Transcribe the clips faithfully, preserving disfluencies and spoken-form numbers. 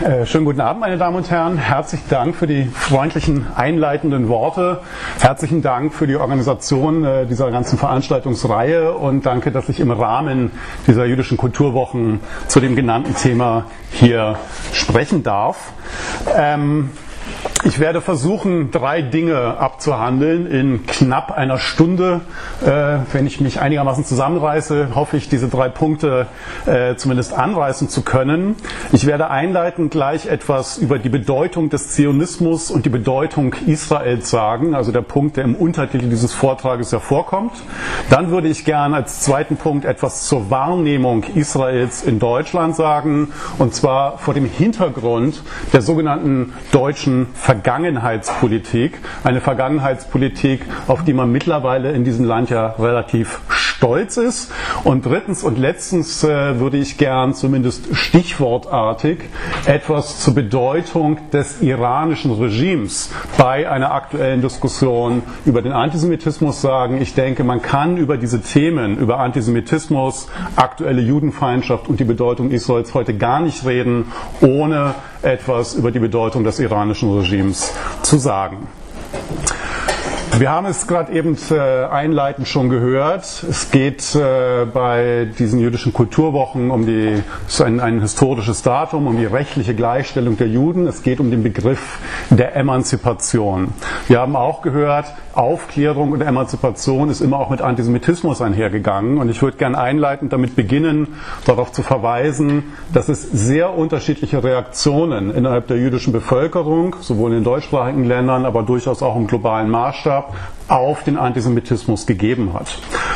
Äh, schönen guten Abend, meine Damen und Herren. Herzlichen Dank für die freundlichen einleitenden Worte. Herzlichen Dank für die Organisation äh, dieser ganzen Veranstaltungsreihe und danke, dass ich im Rahmen dieser jüdischen Kulturwochen zu dem genannten Thema hier sprechen darf. Ähm, Ich werde versuchen, drei Dinge abzuhandeln in knapp einer Stunde. Äh, wenn ich mich einigermaßen zusammenreiße, hoffe ich, diese drei Punkte äh, zumindest anreißen zu können. Ich werde einleitend gleich etwas über die Bedeutung des Zionismus und die Bedeutung Israels sagen, also der Punkt, der im Untertitel dieses Vortrages hervorkommt. Dann würde ich gern als zweiten Punkt etwas zur Wahrnehmung Israels in Deutschland sagen, und zwar vor dem Hintergrund der sogenannten deutschen Vergangenheitspolitik. Eine Vergangenheitspolitik, auf die man mittlerweile in diesem Land ja relativ stolz ist. Und drittens und letztens äh, würde ich gern zumindest stichwortartig etwas zur Bedeutung des iranischen Regimes bei einer aktuellen Diskussion über den Antisemitismus sagen. Ich denke, man kann über diese Themen, über Antisemitismus, aktuelle Judenfeindschaft und die Bedeutung Israels heute gar nicht reden, ohne etwas über die Bedeutung des iranischen Regimes zu sagen. Wir haben es gerade eben äh, einleitend schon gehört. Es geht äh, bei diesen jüdischen Kulturwochen um die, es ist ein, ein historisches Datum, um die rechtliche Gleichstellung der Juden. Es geht um den Begriff der Emanzipation. Wir haben auch gehört, Aufklärung und Emanzipation ist immer auch mit Antisemitismus einhergegangen. Und ich würde gerne einleitend damit beginnen, darauf zu verweisen, dass es sehr unterschiedliche Reaktionen innerhalb der jüdischen Bevölkerung, sowohl in den deutschsprachigen Ländern, aber durchaus auch im globalen Maßstab, auf den Antisemitismus gegeben hat.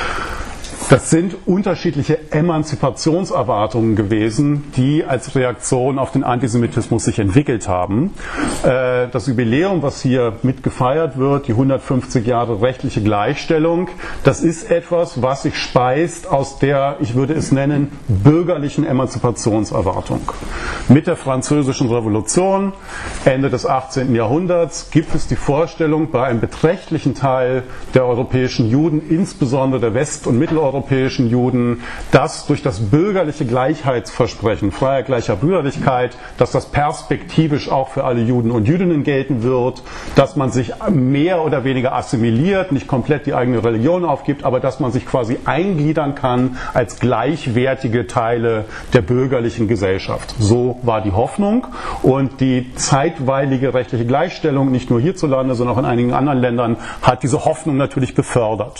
Das sind unterschiedliche Emanzipationserwartungen gewesen, die als Reaktion auf den Antisemitismus sich entwickelt haben. Das Jubiläum, was hier mit gefeiert wird, die hundertfünfzig Jahre rechtliche Gleichstellung, das ist etwas, was sich speist aus der, ich würde es nennen, bürgerlichen Emanzipationserwartung. Mit der Französischen Revolution, Ende des achtzehnten Jahrhunderts, gibt es die Vorstellung bei einem beträchtlichen Teil der europäischen Juden, insbesondere der West- und Mitteleuropäischen europäischen Juden, dass durch das bürgerliche Gleichheitsversprechen, Freiheit, gleicher Brüderlichkeit, dass das perspektivisch auch für alle Juden und Jüdinnen gelten wird, dass man sich mehr oder weniger assimiliert, nicht komplett die eigene Religion aufgibt, aber dass man sich quasi eingliedern kann als gleichwertige Teile der bürgerlichen Gesellschaft. So war die Hoffnung und die zeitweilige rechtliche Gleichstellung, nicht nur hierzulande, sondern auch in einigen anderen Ländern, hat diese Hoffnung natürlich befördert.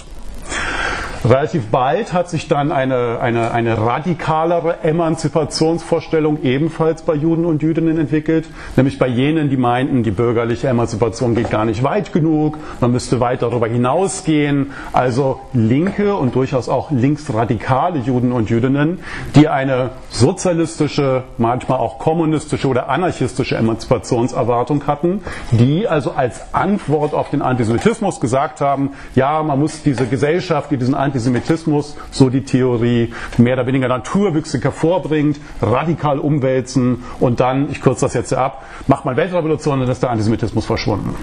Relativ bald hat sich dann eine, eine, eine radikalere Emanzipationsvorstellung ebenfalls bei Juden und Jüdinnen entwickelt, nämlich bei jenen, die meinten, die bürgerliche Emanzipation geht gar nicht weit genug, man müsste weit darüber hinausgehen. Also linke und durchaus auch linksradikale Juden und Jüdinnen, die eine sozialistische, manchmal auch kommunistische oder anarchistische Emanzipationserwartung hatten, die also als Antwort auf den Antisemitismus gesagt haben, ja, man muss diese Gesellschaft, die diesen Antisemitismus Antisemitismus, so die Theorie, mehr oder weniger naturwüchsig hervorbringt, radikal umwälzen und dann, ich kürze das jetzt ab, macht man Weltrevolution und dann ist der Antisemitismus verschwunden.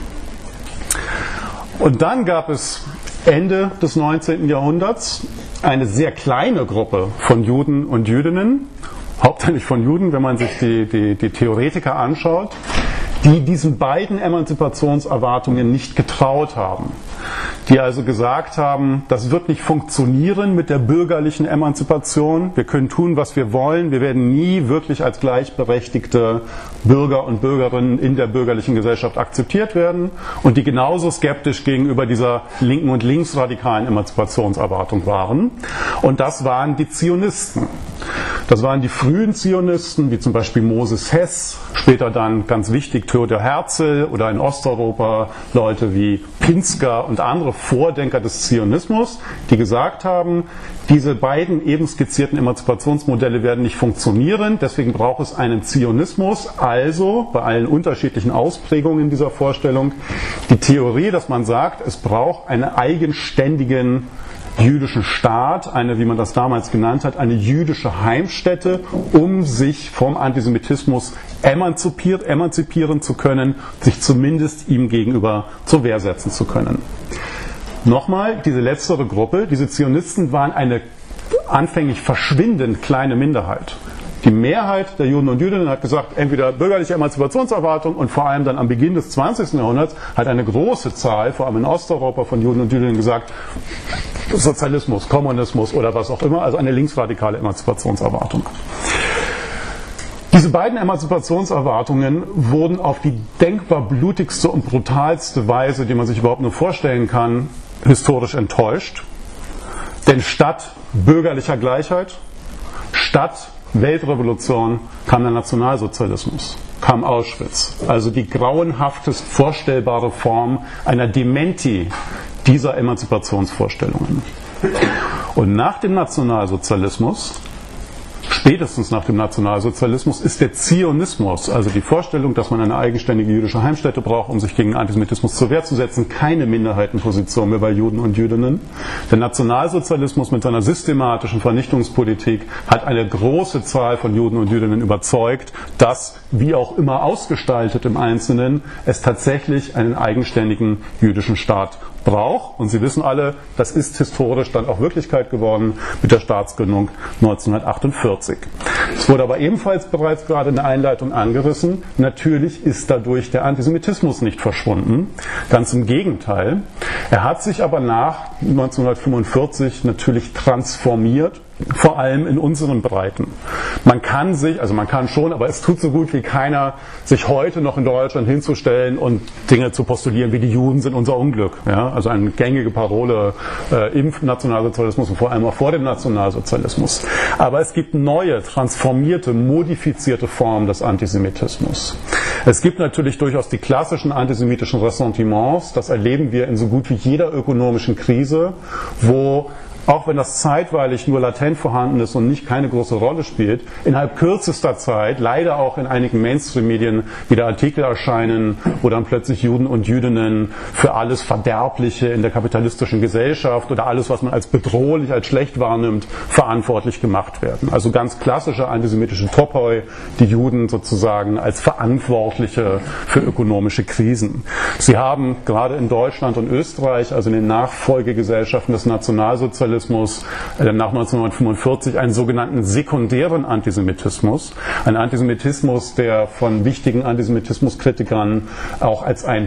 Und dann gab es Ende des neunzehnten Jahrhunderts eine sehr kleine Gruppe von Juden und Jüdinnen, hauptsächlich von Juden, wenn man sich die, die, die Theoretiker anschaut, die diesen beiden Emanzipationserwartungen nicht getraut haben. Die also gesagt haben, das wird nicht funktionieren mit der bürgerlichen Emanzipation. Wir können tun, was wir wollen. Wir werden nie wirklich als gleichberechtigte Bürger und Bürgerinnen in der bürgerlichen Gesellschaft akzeptiert werden. Und die genauso skeptisch gegenüber dieser linken und linksradikalen Emanzipationserwartung waren. Und das waren die Zionisten. Das waren die frühen Zionisten, wie zum Beispiel Moses Hess, später dann ganz wichtig Theodor Herzl oder in Osteuropa Leute wie Pinsker und andere Vordenker des Zionismus, die gesagt haben, diese beiden eben skizzierten Emanzipationsmodelle werden nicht funktionieren, deswegen braucht es einen Zionismus, also bei allen unterschiedlichen Ausprägungen dieser Vorstellung die Theorie, dass man sagt, es braucht einen eigenständigen jüdischen Staat, eine, wie man das damals genannt hat, eine jüdische Heimstätte, um sich vom Antisemitismus emanzipiert, emanzipieren zu können, sich zumindest ihm gegenüber zur Wehr setzen zu können. Nochmal, diese letztere Gruppe, diese Zionisten waren eine anfänglich verschwindend kleine Minderheit. Die Mehrheit der Juden und Jüdinnen hat gesagt, entweder bürgerliche Emanzipationserwartung und vor allem dann am Beginn des zwanzigsten Jahrhunderts hat eine große Zahl, vor allem in Osteuropa, von Juden und Jüdinnen gesagt, Sozialismus, Kommunismus oder was auch immer, also eine linksradikale Emanzipationserwartung. Diese beiden Emanzipationserwartungen wurden auf die denkbar blutigste und brutalste Weise, die man sich überhaupt nur vorstellen kann, historisch enttäuscht. Denn statt bürgerlicher Gleichheit, statt Weltrevolution kam der Nationalsozialismus, kam Auschwitz. Also die grauenhaftest vorstellbare Form einer Dementi dieser Emanzipationsvorstellungen. Und nach dem Nationalsozialismus, spätestens nach dem Nationalsozialismus, ist der Zionismus, also die Vorstellung, dass man eine eigenständige jüdische Heimstätte braucht, um sich gegen Antisemitismus zur Wehr zu setzen, keine Minderheitenposition mehr bei Juden und Jüdinnen. Der Nationalsozialismus mit seiner systematischen Vernichtungspolitik hat eine große Zahl von Juden und Jüdinnen überzeugt, dass, wie auch immer ausgestaltet im Einzelnen, es tatsächlich einen eigenständigen jüdischen Staat braucht. Und Sie wissen alle, das ist historisch dann auch Wirklichkeit geworden mit der Staatsgründung neunzehnhundertachtundvierzig. Es wurde aber ebenfalls bereits gerade in der Einleitung angerissen, natürlich ist dadurch der Antisemitismus nicht verschwunden. Ganz im Gegenteil. Er hat sich aber nach neunzehnhundertfünfundvierzig natürlich transformiert, vor allem in unseren Breiten. Man kann sich, also man kann schon, aber es tut so gut wie keiner, sich heute noch in Deutschland hinzustellen und Dinge zu postulieren, wie die Juden sind unser Unglück. Ja, also eine gängige Parole äh, im Nationalsozialismus und vor allem auch vor dem Nationalsozialismus. Aber es gibt neue, transformierte, modifizierte Formen des Antisemitismus. Es gibt natürlich durchaus die klassischen antisemitischen Ressentiments, das erleben wir in so gut wie jeder ökonomischen Krise, wo auch wenn das zeitweilig nur latent vorhanden ist und nicht keine große Rolle spielt, innerhalb kürzester Zeit, leider auch in einigen Mainstream-Medien, wieder Artikel erscheinen, wo dann plötzlich Juden und Jüdinnen für alles Verderbliche in der kapitalistischen Gesellschaft oder alles, was man als bedrohlich, als schlecht wahrnimmt, verantwortlich gemacht werden. Also ganz klassische antisemitische Topoi, die Juden sozusagen als Verantwortliche für ökonomische Krisen. Sie haben gerade in Deutschland und Österreich, also in den Nachfolgegesellschaften des Nationalsozialismus, nach neunzehnhundertfünfundvierzig einen sogenannten sekundären Antisemitismus. Ein Antisemitismus, der von wichtigen Antisemitismuskritikern auch als ein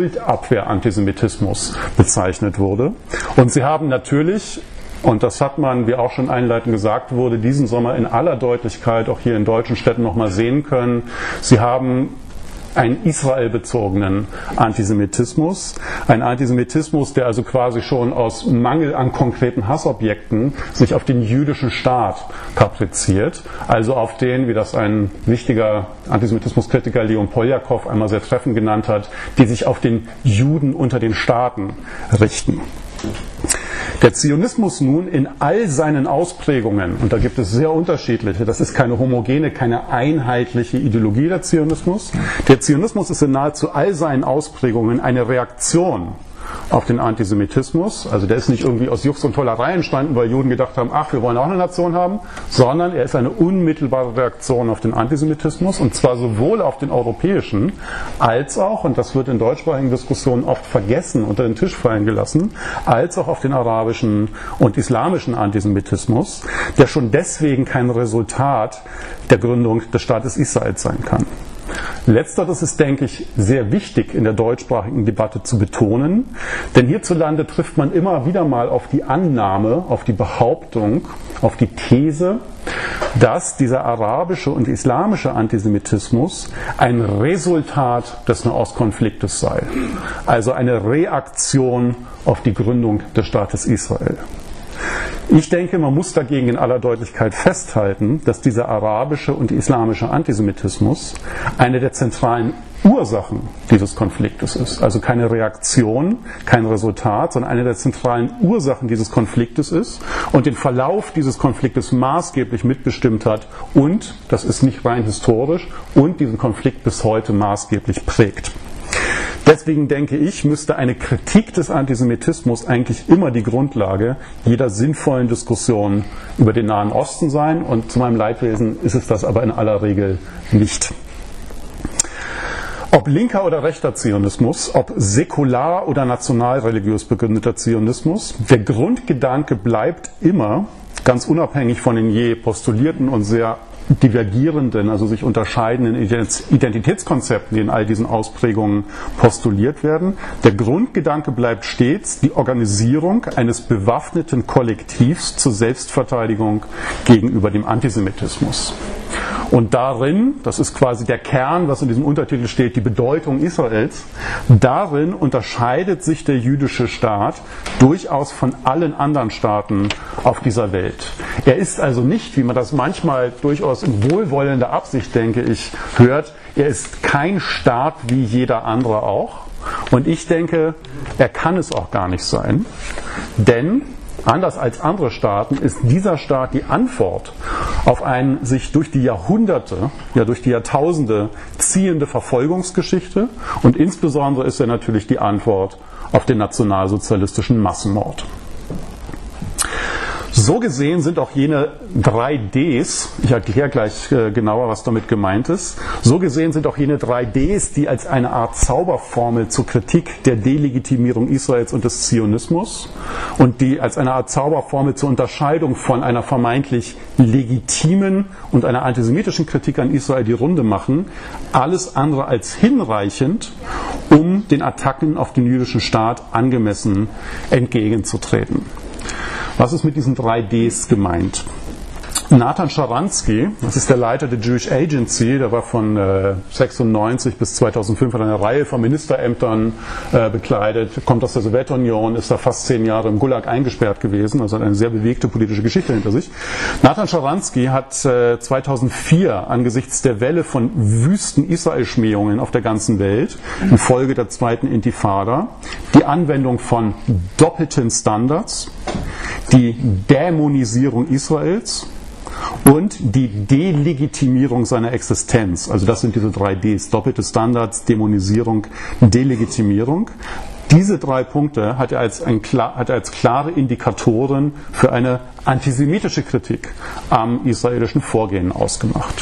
Schuldabwehr-Antisemitismus bezeichnet wurde. Und sie haben natürlich, und das hat man, wie auch schon einleitend gesagt wurde, diesen Sommer in aller Deutlichkeit auch hier in deutschen Städten nochmal sehen können, sie haben einen israelbezogenen Antisemitismus. Ein Antisemitismus, der also quasi schon aus Mangel an konkreten Hassobjekten sich auf den jüdischen Staat kapriziert. Also auf den, wie das ein wichtiger Antisemitismuskritiker Leon Poljakow einmal sehr treffend genannt hat, die sich auf den Juden unter den Staaten richten. Der Zionismus nun in all seinen Ausprägungen, und da gibt es sehr unterschiedliche, das ist keine homogene, keine einheitliche Ideologie der Zionismus. Der Zionismus ist in nahezu all seinen Ausprägungen eine Reaktion auf den Antisemitismus. Also der ist nicht irgendwie aus Jux und Tollerei entstanden, weil Juden gedacht haben, ach, wir wollen auch eine Nation haben, sondern er ist eine unmittelbare Reaktion auf den Antisemitismus, und zwar sowohl auf den europäischen, als auch, und das wird in deutschsprachigen Diskussionen oft vergessen, unter den Tisch fallen gelassen, als auch auf den arabischen und islamischen Antisemitismus, der schon deswegen kein Resultat der Gründung des Staates Israel sein kann. Letzteres ist, denke ich, sehr wichtig in der deutschsprachigen Debatte zu betonen, denn hierzulande trifft man immer wieder mal auf die Annahme, auf die Behauptung, auf die These, dass dieser arabische und islamische Antisemitismus ein Resultat des Nahostkonfliktes sei, also eine Reaktion auf die Gründung des Staates Israel. Ich denke, man muss dagegen in aller Deutlichkeit festhalten, dass dieser arabische und islamische Antisemitismus eine der zentralen Ursachen dieses Konfliktes ist. Also keine Reaktion, kein Resultat, sondern eine der zentralen Ursachen dieses Konfliktes ist und den Verlauf dieses Konfliktes maßgeblich mitbestimmt hat und, das ist nicht rein historisch, und diesen Konflikt bis heute maßgeblich prägt. Deswegen denke ich, müsste eine Kritik des Antisemitismus eigentlich immer die Grundlage jeder sinnvollen Diskussion über den Nahen Osten sein, und zu meinem Leidwesen ist es das aber in aller Regel nicht. Ob linker oder rechter Zionismus, ob säkular oder nationalreligiös begründeter Zionismus, der Grundgedanke bleibt immer, ganz unabhängig von den je postulierten und sehr divergierenden, also sich unterscheidenden Identitätskonzepten, die in all diesen Ausprägungen postuliert werden. Der Grundgedanke bleibt stets die Organisierung eines bewaffneten Kollektivs zur Selbstverteidigung gegenüber dem Antisemitismus. Und darin, das ist quasi der Kern, was in diesem Untertitel steht, die Bedeutung Israels, darin unterscheidet sich der jüdische Staat durchaus von allen anderen Staaten auf dieser Welt. Er ist also nicht, wie man das manchmal durchaus in wohlwollender Absicht, denke ich, hört, er ist kein Staat wie jeder andere auch. Und ich denke, er kann es auch gar nicht sein, denn anders als andere Staaten ist dieser Staat die Antwort auf eine sich durch die Jahrhunderte, ja durch die Jahrtausende ziehende Verfolgungsgeschichte, und insbesondere ist er natürlich die Antwort auf den nationalsozialistischen Massenmord. So gesehen sind auch jene drei Ds, ich erkläre gleich äh, genauer, was damit gemeint ist, so gesehen sind auch jene drei Ds, die als eine Art Zauberformel zur Kritik der Delegitimierung Israels und des Zionismus und die als eine Art Zauberformel zur Unterscheidung von einer vermeintlich legitimen und einer antisemitischen Kritik an Israel die Runde machen, alles andere als hinreichend, um den Attacken auf den jüdischen Staat angemessen entgegenzutreten. Was ist mit diesen drei Ds gemeint? Nathan Sharansky, das ist der Leiter der Jewish Agency, der war von äh, sechsundneunzig bis zweitausendfünf hat eine Reihe von Ministerämtern äh, bekleidet, kommt aus der Sowjetunion, ist da fast zehn Jahre im Gulag eingesperrt gewesen, also hat eine sehr bewegte politische Geschichte hinter sich. Nathan Sharansky hat äh, zweitausendvier angesichts der Welle von wüsten Israel-Schmähungen auf der ganzen Welt infolge der zweiten Intifada die Anwendung von doppelten Standards, die Dämonisierung Israels und die Delegitimierung seiner Existenz. Also das sind diese drei Ds, doppelte Standards, Dämonisierung, Delegitimierung. Diese drei Punkte hat er als, ein, hat er als klare Indikatoren für eine antisemitische Kritik am israelischen Vorgehen ausgemacht.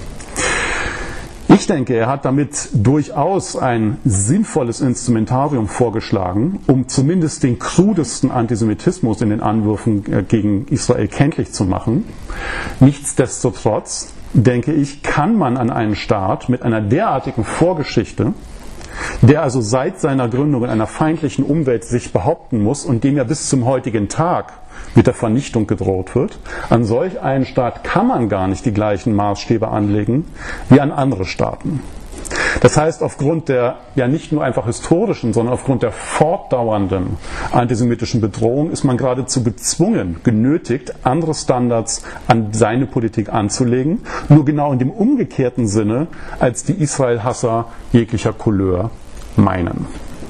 Ich denke, er hat damit durchaus ein sinnvolles Instrumentarium vorgeschlagen, um zumindest den krudesten Antisemitismus in den Anwürfen gegen Israel kenntlich zu machen. Nichtsdestotrotz, denke ich, kann man an einen Staat mit einer derartigen Vorgeschichte, der also seit seiner Gründung in einer feindlichen Umwelt sich behaupten muss und dem ja bis zum heutigen Tag mit der Vernichtung gedroht wird, an solch einen Staat kann man gar nicht die gleichen Maßstäbe anlegen wie an andere Staaten. Das heißt, aufgrund der ja nicht nur einfach historischen, sondern aufgrund der fortdauernden antisemitischen Bedrohung ist man geradezu gezwungen, genötigt, andere Standards an seine Politik anzulegen, nur genau in dem umgekehrten Sinne, als die Israel-Hasser jeglicher Couleur meinen.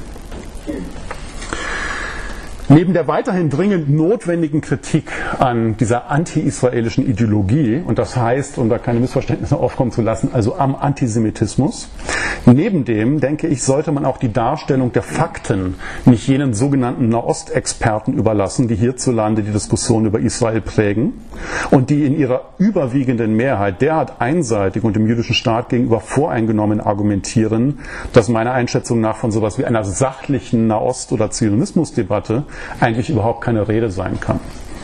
Neben der weiterhin dringend notwendigen Kritik an dieser anti-israelischen Ideologie, und das heißt, um da keine Missverständnisse aufkommen zu lassen, also am Antisemitismus, neben dem, denke ich, sollte man auch die Darstellung der Fakten nicht jenen sogenannten Nahostexperten überlassen, die hierzulande die Diskussion über Israel prägen und die in ihrer überwiegenden Mehrheit derart einseitig und dem jüdischen Staat gegenüber voreingenommen argumentieren, dass meiner Einschätzung nach von sowas wie einer sachlichen Nahost- oder Zionismusdebatte eigentlich überhaupt keine Rede sein kann.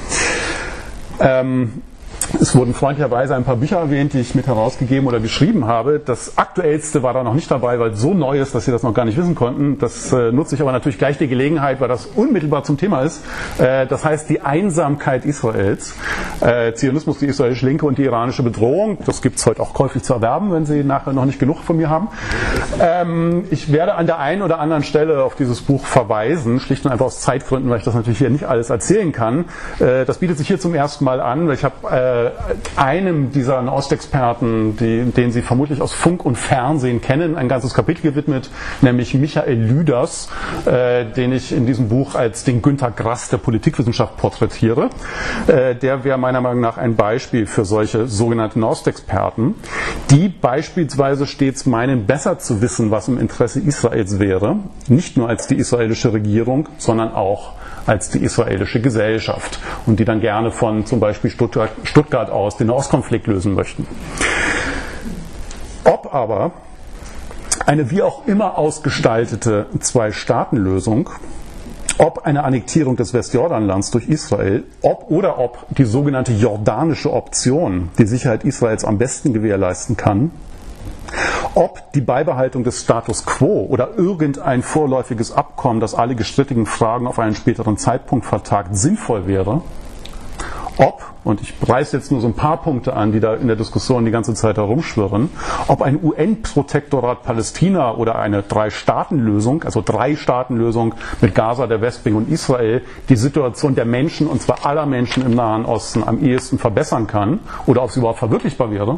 Ähm, Es wurden freundlicherweise ein paar Bücher erwähnt, die ich mit herausgegeben oder geschrieben habe. Das aktuellste war da noch nicht dabei, weil es so neu ist, dass Sie das noch gar nicht wissen konnten. Das äh, nutze ich aber natürlich gleich die Gelegenheit, weil das unmittelbar zum Thema ist. Äh, das heißt die Einsamkeit Israels, äh, Zionismus, die israelische Linke und die iranische Bedrohung. Das gibt es heute auch käuflich zu erwerben, wenn Sie nachher noch nicht genug von mir haben. Ähm, ich werde an der einen oder anderen Stelle auf dieses Buch verweisen, schlicht und einfach aus Zeitgründen, weil ich das natürlich hier nicht alles erzählen kann. Äh, das bietet sich hier zum ersten Mal an, weil ich habe äh, einem dieser Nahostexperten, die, den Sie vermutlich aus Funk und Fernsehen kennen, ein ganzes Kapitel gewidmet, nämlich Michael Lüders, äh, den ich in diesem Buch als den Günter Grass der Politikwissenschaft porträtiere. Äh, der wäre meiner Meinung nach ein Beispiel für solche sogenannten Nahostexperten, die beispielsweise stets meinen, besser zu wissen, was im Interesse Israels wäre, nicht nur als die israelische Regierung, sondern auch als die israelische Gesellschaft und die dann gerne von zum Beispiel Stuttgart, Stuttgart aus den Nahostkonflikt lösen möchten. Ob aber eine wie auch immer ausgestaltete Zwei-Staaten-Lösung ob eine Annektierung des Westjordanlands durch Israel, ob oder ob die sogenannte jordanische Option die Sicherheit Israels am besten gewährleisten kann, ob die Beibehaltung des Status quo oder irgendein vorläufiges Abkommen, das alle gestrittigen Fragen auf einen späteren Zeitpunkt vertagt, sinnvoll wäre, ob, und ich reiße jetzt nur so ein paar Punkte an, die da in der Diskussion die ganze Zeit herumschwirren, ob ein U N-Protektorat Palästina oder eine Drei-Staaten-Lösung, also Drei-Staaten-Lösung mit Gaza, der Westbank und Israel, die Situation der Menschen, und zwar aller Menschen im Nahen Osten, am ehesten verbessern kann oder ob sie überhaupt verwirklichbar wäre.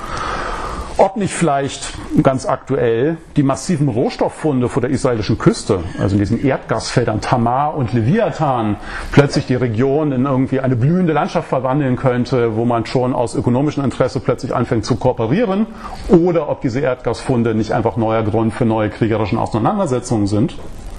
Ob nicht vielleicht ganz aktuell die massiven Rohstofffunde vor der israelischen Küste, also in diesen Erdgasfeldern Tamar und Leviathan, plötzlich die Region in irgendwie eine blühende Landschaft verwandeln könnte, wo man schon aus ökonomischem Interesse plötzlich anfängt zu kooperieren, oder ob diese Erdgasfunde nicht einfach neuer Grund für neue kriegerischen Auseinandersetzungen sind.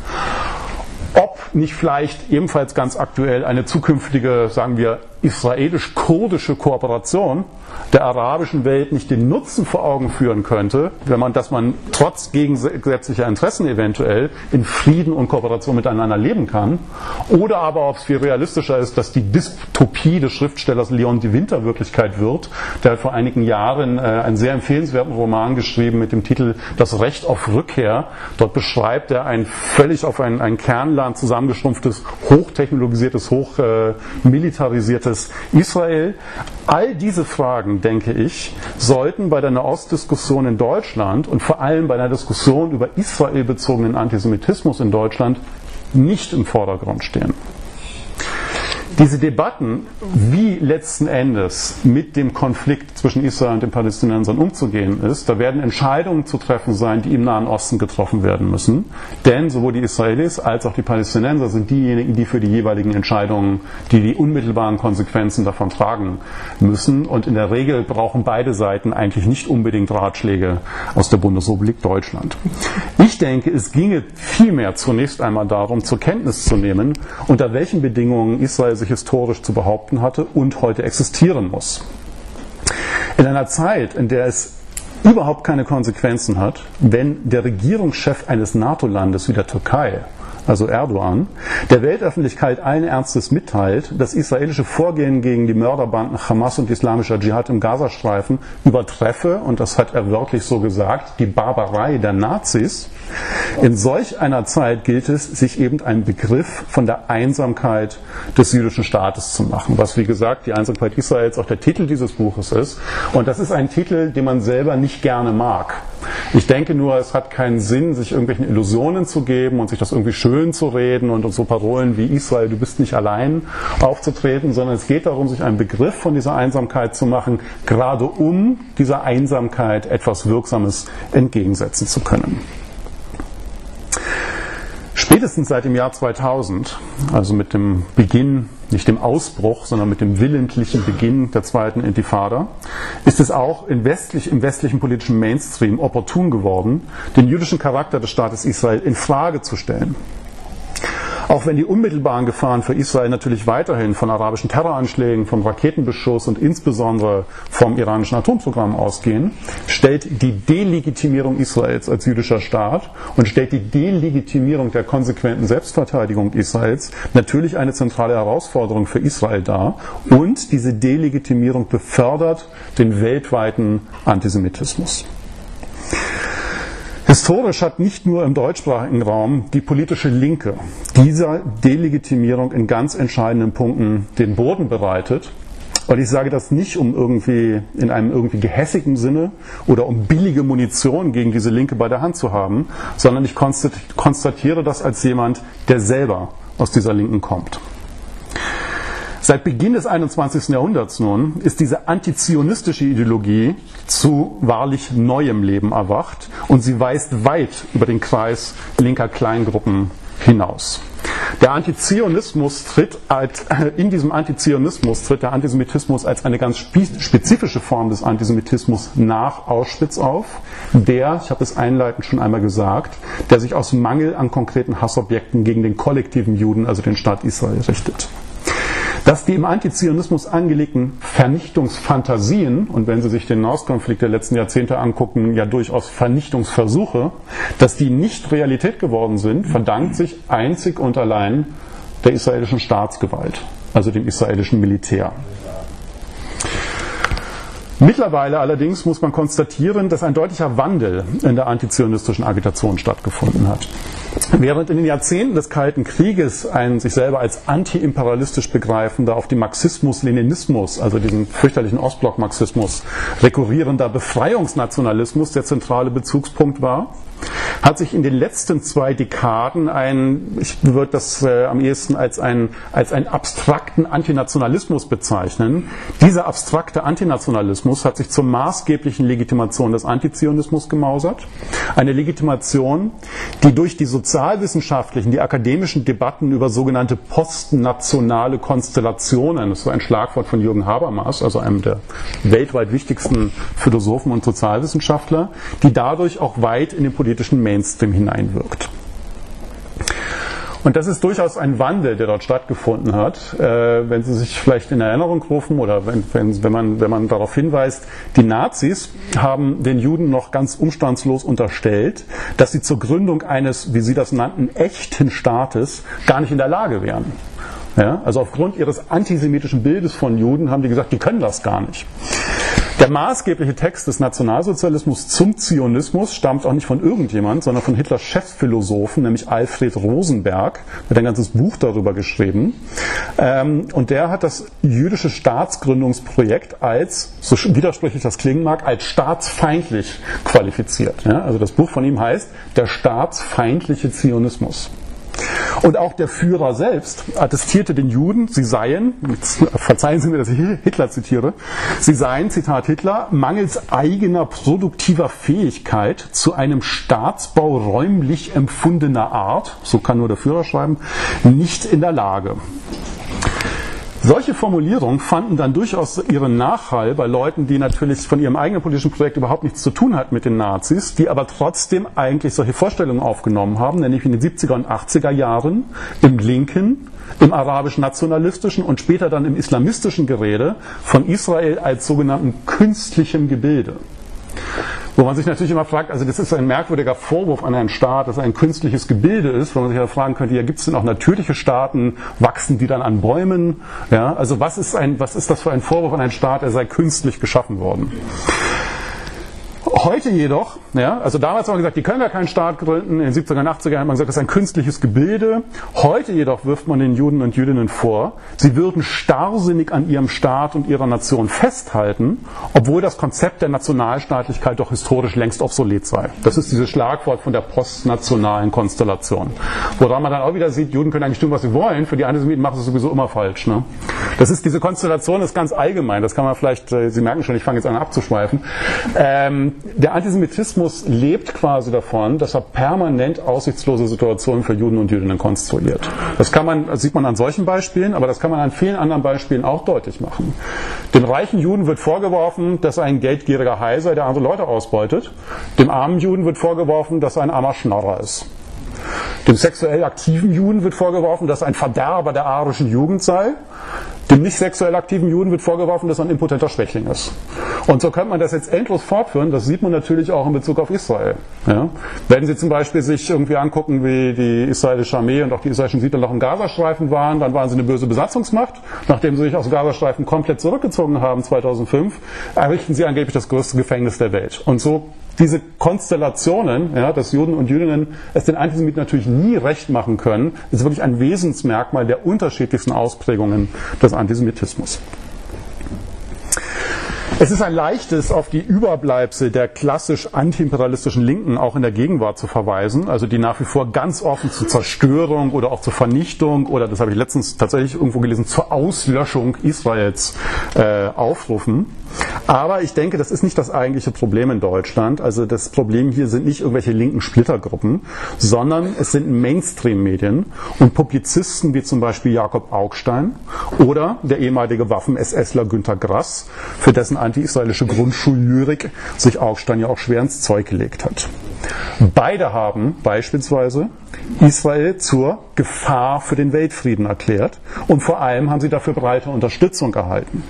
Ob nicht vielleicht ebenfalls ganz aktuell eine zukünftige, sagen wir, israelisch-kurdische Kooperation der arabischen Welt nicht den Nutzen vor Augen führen könnte, wenn man, dass man trotz gegensätzlicher Interessen eventuell in Frieden und Kooperation miteinander leben kann, oder aber ob es viel realistischer ist, dass die Dystopie des Schriftstellers Leon de Winter Wirklichkeit wird. Der hat vor einigen Jahren äh, einen sehr empfehlenswerten Roman geschrieben mit dem Titel Das Recht auf Rückkehr. Dort beschreibt er ein völlig auf ein, ein Kernland zusammengeschrumpftes, hochtechnologisiertes, hochmilitarisiertes äh, Israel. All diese Fragen, denke ich, sollten bei der Nahostdiskussion in Deutschland und vor allem bei einer Diskussion über israelbezogenen Antisemitismus in Deutschland nicht im Vordergrund stehen. Diese Debatten, wie letzten Endes mit dem Konflikt zwischen Israel und den Palästinensern umzugehen ist, da werden Entscheidungen zu treffen sein, die im Nahen Osten getroffen werden müssen. Denn sowohl die Israelis als auch die Palästinenser sind diejenigen, die für die jeweiligen Entscheidungen, die die unmittelbaren Konsequenzen davon tragen müssen. Und in der Regel brauchen beide Seiten eigentlich nicht unbedingt Ratschläge aus der Bundesrepublik Deutschland. Ich denke, es ginge vielmehr zunächst einmal darum, zur Kenntnis zu nehmen, unter welchen Bedingungen Israel sich historisch zu behaupten hatte und heute existieren muss. In einer Zeit, in der es überhaupt keine Konsequenzen hat, wenn der Regierungschef eines NATO-Landes wie der Türkei, also Erdogan, der Weltöffentlichkeit allen Ernstes mitteilt, das israelische Vorgehen gegen die Mörderbanden Hamas und islamischer Dschihad im Gazastreifen übertreffe, und das hat er wörtlich so gesagt, die Barbarei der Nazis. In solch einer Zeit gilt es, sich eben einen Begriff von der Einsamkeit des jüdischen Staates zu machen, was wie gesagt die Einsamkeit Israels auch der Titel dieses Buches ist. Und das ist ein Titel, den man selber nicht gerne mag. Ich denke nur, es hat keinen Sinn, sich irgendwelchen Illusionen zu geben und sich das irgendwie schön zu reden und so Parolen wie Israel, du bist nicht allein aufzutreten, sondern es geht darum, sich einen Begriff von dieser Einsamkeit zu machen, gerade um dieser Einsamkeit etwas Wirksames entgegensetzen zu können. Spätestens seit dem Jahr zweitausend, also mit dem Beginn, nicht dem Ausbruch, sondern mit dem willentlichen Beginn der zweiten Intifada, ist es auch in westlich, im westlichen politischen Mainstream opportun geworden, den jüdischen Charakter des Staates Israel in Frage zu stellen. Auch wenn die unmittelbaren Gefahren für Israel natürlich weiterhin von arabischen Terroranschlägen, vom Raketenbeschuss und insbesondere vom iranischen Atomprogramm ausgehen, stellt die Delegitimierung Israels als jüdischer Staat und stellt die Delegitimierung der konsequenten Selbstverteidigung Israels natürlich eine zentrale Herausforderung für Israel dar, und diese Delegitimierung befördert den weltweiten Antisemitismus. Historisch hat nicht nur im deutschsprachigen Raum die politische Linke dieser Delegitimierung in ganz entscheidenden Punkten den Boden bereitet. Und ich sage das nicht um irgendwie in einem irgendwie gehässigen Sinne oder um billige Munition gegen diese Linke bei der Hand zu haben, sondern ich konstatiere das als jemand, der selber aus dieser Linken kommt. Seit Beginn des einundzwanzigsten Jahrhunderts nun ist diese antizionistische Ideologie zu wahrlich neuem Leben erwacht, und sie weist weit über den Kreis linker Kleingruppen hinaus. Der Antizionismus tritt als, in diesem Antizionismus tritt der Antisemitismus als eine ganz spezifische Form des Antisemitismus nach Auschwitz auf, der, ich habe es einleitend schon einmal gesagt, der sich aus Mangel an konkreten Hassobjekten gegen den kollektiven Juden, also den Staat Israel, richtet. dass die im Antizionismus angelegten Vernichtungsfantasien, und wenn Sie sich den Nahostkonflikt der letzten Jahrzehnte angucken, ja durchaus Vernichtungsversuche, dass die nicht Realität geworden sind, verdankt sich einzig und allein der israelischen Staatsgewalt, also dem israelischen Militär. Mittlerweile allerdings muss man konstatieren, dass ein deutlicher Wandel in der antizionistischen Agitation stattgefunden hat. Während in den Jahrzehnten des Kalten Krieges ein sich selber als antiimperialistisch begreifender, auf den Marxismus-Leninismus, also diesen fürchterlichen Ostblock-Marxismus, rekurrierender Befreiungsnationalismus der zentrale Bezugspunkt war, hat sich in den letzten zwei Dekaden ein, ich würde das äh, am ehesten als, ein, als einen abstrakten Antinationalismus bezeichnen. Dieser abstrakte Antinationalismus hat sich zur maßgeblichen Legitimation des Antizionismus gemausert. Eine Legitimation, die durch die sozialwissenschaftlichen, die akademischen Debatten über sogenannte postnationale Konstellationen, das ist so ein Schlagwort von Jürgen Habermas, also einem der weltweit wichtigsten Philosophen und Sozialwissenschaftler, die dadurch auch weit in den politischen Mainstream hineinwirkt. Und das ist durchaus ein Wandel, der dort stattgefunden hat. Äh, wenn Sie sich vielleicht in Erinnerung rufen oder wenn, wenn, wenn, man, wenn man darauf hinweist, die Nazis haben den Juden noch ganz umstandslos unterstellt, dass sie zur Gründung eines, wie sie das nannten, echten Staates gar nicht in der Lage wären. Ja, also aufgrund ihres antisemitischen Bildes von Juden haben die gesagt, die können das gar nicht. Der maßgebliche Text des Nationalsozialismus zum Zionismus stammt auch nicht von irgendjemand, sondern von Hitlers Chefphilosophen, nämlich Alfred Rosenberg, der hat ein ganzes Buch darüber geschrieben. Und der hat das jüdische Staatsgründungsprojekt als, so widersprüchlich das klingen mag, als staatsfeindlich qualifiziert. Also das Buch von ihm heißt Der staatsfeindliche Zionismus. Und auch der Führer selbst attestierte den Juden, sie seien, jetzt verzeihen Sie mir, dass ich Hitler zitiere, sie seien, Zitat Hitler, mangels eigener produktiver Fähigkeit zu einem Staatsbau räumlich empfundener Art, so kann nur der Führer schreiben, nicht in der Lage. Solche Formulierungen fanden dann durchaus ihren Nachhall bei Leuten, die natürlich von ihrem eigenen politischen Projekt überhaupt nichts zu tun hatten mit den Nazis, die aber trotzdem eigentlich solche Vorstellungen aufgenommen haben, nämlich in den siebziger und achtziger Jahren im linken, im arabisch-nationalistischen und später dann im islamistischen Gerede von Israel als sogenannten künstlichem Gebilde. Wo man sich natürlich immer fragt, also das ist ein merkwürdiger Vorwurf an einen Staat, dass er ein künstliches Gebilde ist, wo man sich ja fragen könnte, ja, gibt es denn auch natürliche Staaten, wachsen die dann an Bäumen? Ja, also was ist, ein, was ist das für ein Vorwurf an einen Staat, er sei künstlich geschaffen worden? Heute jedoch, ja, also damals haben wir gesagt, die können ja keinen Staat gründen, in den siebziger und achtziger Jahren hat man gesagt, das ist ein künstliches Gebilde. Heute jedoch wirft man den Juden und Jüdinnen vor, sie würden starrsinnig an ihrem Staat und ihrer Nation festhalten, obwohl das Konzept der Nationalstaatlichkeit doch historisch längst obsolet sei. Das ist dieses Schlagwort von der postnationalen Konstellation. Woran man dann auch wieder sieht, Juden können eigentlich tun, was sie wollen, für die Antisemiten machen sie es sowieso immer falsch. Ne? Das ist, diese Konstellation ist ganz allgemein, das kann man vielleicht, Sie merken schon, ich fange jetzt an abzuschweifen. Ähm, Der Antisemitismus lebt quasi davon, dass er permanent aussichtslose Situationen für Juden und Jüdinnen konstruiert. Das kann man, das sieht man an solchen Beispielen, aber das kann man an vielen anderen Beispielen auch deutlich machen. Dem reichen Juden wird vorgeworfen, dass er ein geldgieriger Hai sei, der andere Leute ausbeutet. Dem armen Juden wird vorgeworfen, dass er ein armer Schnorrer ist. Dem sexuell aktiven Juden wird vorgeworfen, dass er ein Verderber der arischen Jugend sei. Dem nicht sexuell aktiven Juden wird vorgeworfen, dass er ein impotenter Schwächling ist. Und so könnte man das jetzt endlos fortführen. Das sieht man natürlich auch in Bezug auf Israel. Ja? Wenn Sie zum Beispiel sich irgendwie angucken, wie die israelische Armee und auch die israelischen Siedler noch im Gazastreifen waren, dann waren sie eine böse Besatzungsmacht. Nachdem sie sich aus dem Gazastreifen komplett zurückgezogen haben, zweitausendfünf, errichten sie angeblich das größte Gefängnis der Welt. Und so diese Konstellationen, ja, dass Juden und Jüdinnen es den Antisemiten natürlich nie recht machen können, ist wirklich ein Wesensmerkmal der unterschiedlichsten Ausprägungen des Antisemitismus. Es ist ein leichtes, auf die Überbleibsel der klassisch antiimperialistischen Linken auch in der Gegenwart zu verweisen, also die nach wie vor ganz offen zur Zerstörung oder auch zur Vernichtung oder, das habe ich letztens tatsächlich irgendwo gelesen, zur Auslöschung Israels äh, aufrufen. Aber ich denke, das ist nicht das eigentliche Problem in Deutschland. Also das Problem hier sind nicht irgendwelche linken Splittergruppen, sondern es sind Mainstream-Medien und Publizisten wie zum Beispiel Jakob Augstein oder der ehemalige Waffen-SSler Günter Grass, für dessen anti-israelische Grundschullyrik sich Augstein ja auch schwer ins Zeug gelegt hat. Beide haben beispielsweise Israel zur Gefahr für den Weltfrieden erklärt und vor allem haben sie dafür breite Unterstützung erhalten.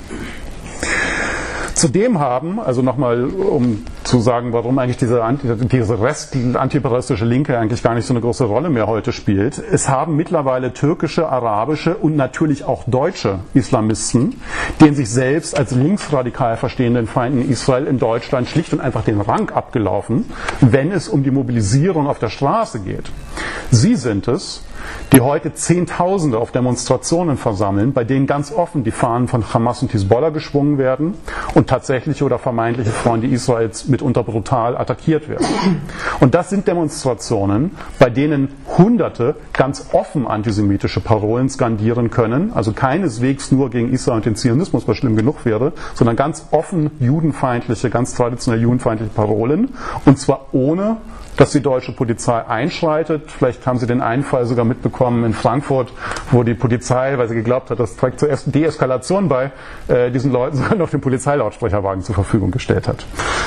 Zudem haben, also nochmal, um zu sagen, warum eigentlich diese, diese Rest, die antiterroristische Linke eigentlich gar nicht so eine große Rolle mehr heute spielt, es haben mittlerweile türkische, arabische und natürlich auch deutsche Islamisten, den sich selbst als linksradikal verstehenden Feinden Israel in Deutschland schlicht und einfach den Rang abgelaufen, wenn es um die Mobilisierung auf der Straße geht. Sie sind es, die heute Zehntausende auf Demonstrationen versammeln, bei denen ganz offen die Fahnen von Hamas und Hisbollah geschwungen werden und tatsächliche oder vermeintliche Freunde Israels mitunter brutal attackiert werden. Und das sind Demonstrationen, bei denen Hunderte ganz offen antisemitische Parolen skandieren können, also keineswegs nur gegen Israel und den Zionismus, was schlimm genug wäre, sondern ganz offen judenfeindliche, ganz traditionell judenfeindliche Parolen, und zwar ohne, dass die deutsche Polizei einschreitet. Vielleicht haben Sie den einen Fall sogar mitbekommen in Frankfurt, wo die Polizei, weil sie geglaubt hat, das trägt zur ersten Deeskalation bei, äh, diesen Leuten sogar noch den Polizeilautsprecherwagen zur Verfügung gestellt hat.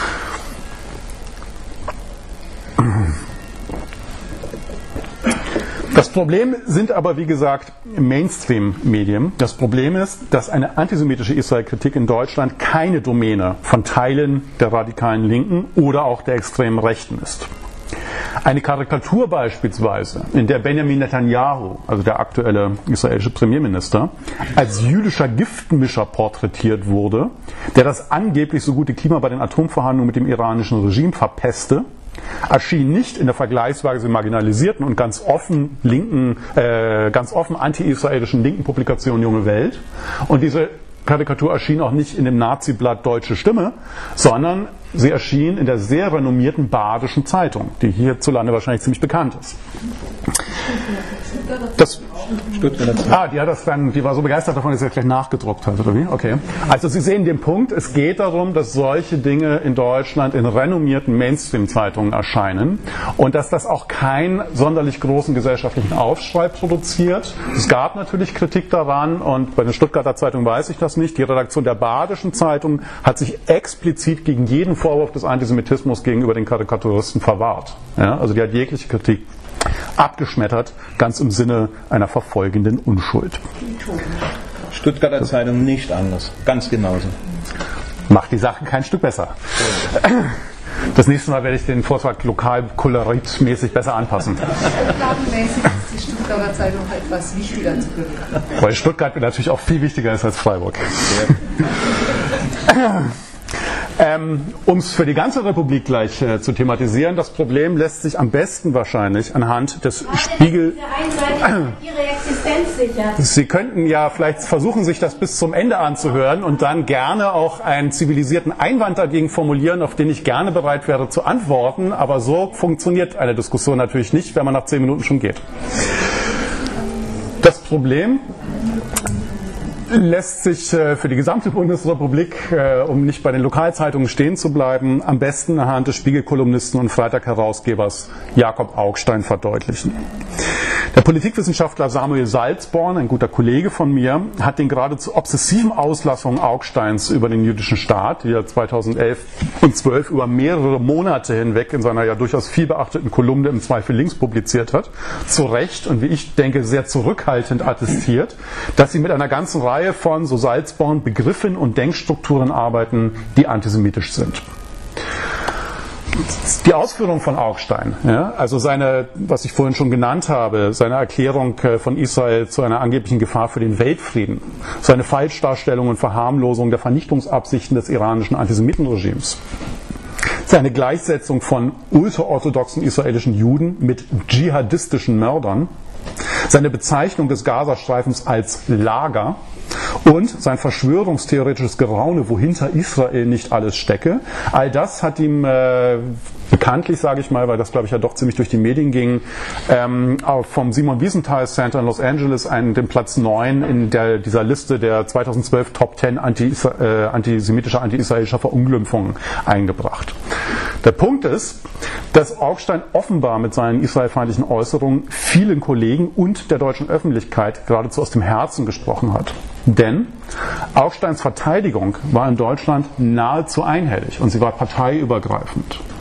Das Problem sind aber, wie gesagt, Mainstream-Medien. Das Problem ist, dass eine antisemitische Israel-Kritik in Deutschland keine Domäne von Teilen der radikalen Linken oder auch der extremen Rechten ist. Eine Karikatur beispielsweise, in der Benjamin Netanyahu, also der aktuelle israelische Premierminister, als jüdischer Giftmischer porträtiert wurde, der das angeblich so gute Klima bei den Atomverhandlungen mit dem iranischen Regime verpeste, erschien nicht in der vergleichsweise marginalisierten und ganz offen linken, äh, ganz offen anti-israelischen linken Publikation Junge Welt. Und diese Karikatur erschien auch nicht in dem Nazi-Blatt Deutsche Stimme, sondern sie erschien in der sehr renommierten Badischen Zeitung, die hierzulande wahrscheinlich ziemlich bekannt ist. Das, ah, die hat das dann, die war so begeistert davon, dass sie das gleich nachgedruckt hat, oder wie? Okay. Also Sie sehen den Punkt, es geht darum, dass solche Dinge in Deutschland in renommierten Mainstream-Zeitungen erscheinen und dass das auch keinen sonderlich großen gesellschaftlichen Aufschrei produziert. Es gab natürlich Kritik daran und bei den Stuttgarter Zeitungen weiß ich das nicht. Die Redaktion der Badischen Zeitung hat sich explizit gegen jeden Vorwurf des Antisemitismus gegenüber den Karikaturisten verwahrt. Ja, also die hat jegliche Kritik abgeschmettert, ganz im Sinne einer verfolgenden Unschuld. Stuttgarter Zeitung nicht anders, ganz genauso. Macht die Sache kein Stück besser. Das nächste Mal werde ich den Vortrag lokal koloritmäßig besser anpassen. Aufgabenmäßig ist die Stuttgarter Zeitung halt was wichtiger zu bewerten. Weil Stuttgart natürlich auch viel wichtiger ist als Freiburg. Ja. Ähm, um es für die ganze Republik gleich äh, zu thematisieren, das Problem lässt sich am besten wahrscheinlich anhand des Spiegel... Ihre Existenz sichern. Sie könnten ja vielleicht versuchen, sich das bis zum Ende anzuhören und dann gerne auch einen zivilisierten Einwand dagegen formulieren, auf den ich gerne bereit wäre zu antworten, aber so funktioniert eine Diskussion natürlich nicht, wenn man nach zehn Minuten schon geht. Das Problem lässt sich äh, für die gesamte Bundesrepublik, äh, um nicht bei den Lokalzeitungen stehen zu bleiben, am besten anhand des Spiegelkolumnisten und Freitag-Herausgebers Jakob Augstein verdeutlichen. Der Politikwissenschaftler Samuel Salzborn, ein guter Kollege von mir, hat den geradezu obsessiven Auslassungen Augsteins über den jüdischen Staat, die er zweitausendelf und zwölf über mehrere Monate hinweg in seiner ja durchaus vielbeachteten Kolumne im Zweifel links publiziert hat, zu Recht und wie ich denke sehr zurückhaltend attestiert, dass sie mit einer ganzen Reihe von, so Salzborn, Begriffen und Denkstrukturen arbeiten, die antisemitisch sind. Die Ausführung von Augstein, ja, also seine, was ich vorhin schon genannt habe, seine Erklärung von Israel zu einer angeblichen Gefahr für den Weltfrieden, seine Falschdarstellung und Verharmlosung der Vernichtungsabsichten des iranischen Antisemitenregimes, seine Gleichsetzung von ultraorthodoxen israelischen Juden mit dschihadistischen Mördern, seine Bezeichnung des Gazastreifens als Lager und sein verschwörungstheoretisches Geraune, wohinter Israel nicht alles stecke. All das hat ihm äh, bekanntlich, sage ich mal, weil das, glaube ich, ja doch ziemlich durch die Medien ging, ähm, vom Simon Wiesenthal Center in Los Angeles einen, den Platz neun in der, dieser Liste der zweitausendzwölf Top zehn anti, äh, antisemitischer, anti-israelischer Verunglimpfungen eingebracht. Der Punkt ist, dass Augstein offenbar mit seinen israelfeindlichen Äußerungen vielen Kollegen und der deutschen Öffentlichkeit geradezu aus dem Herzen gesprochen hat. Denn Augsteins Verteidigung war in Deutschland nahezu einhellig und sie war parteiübergreifend.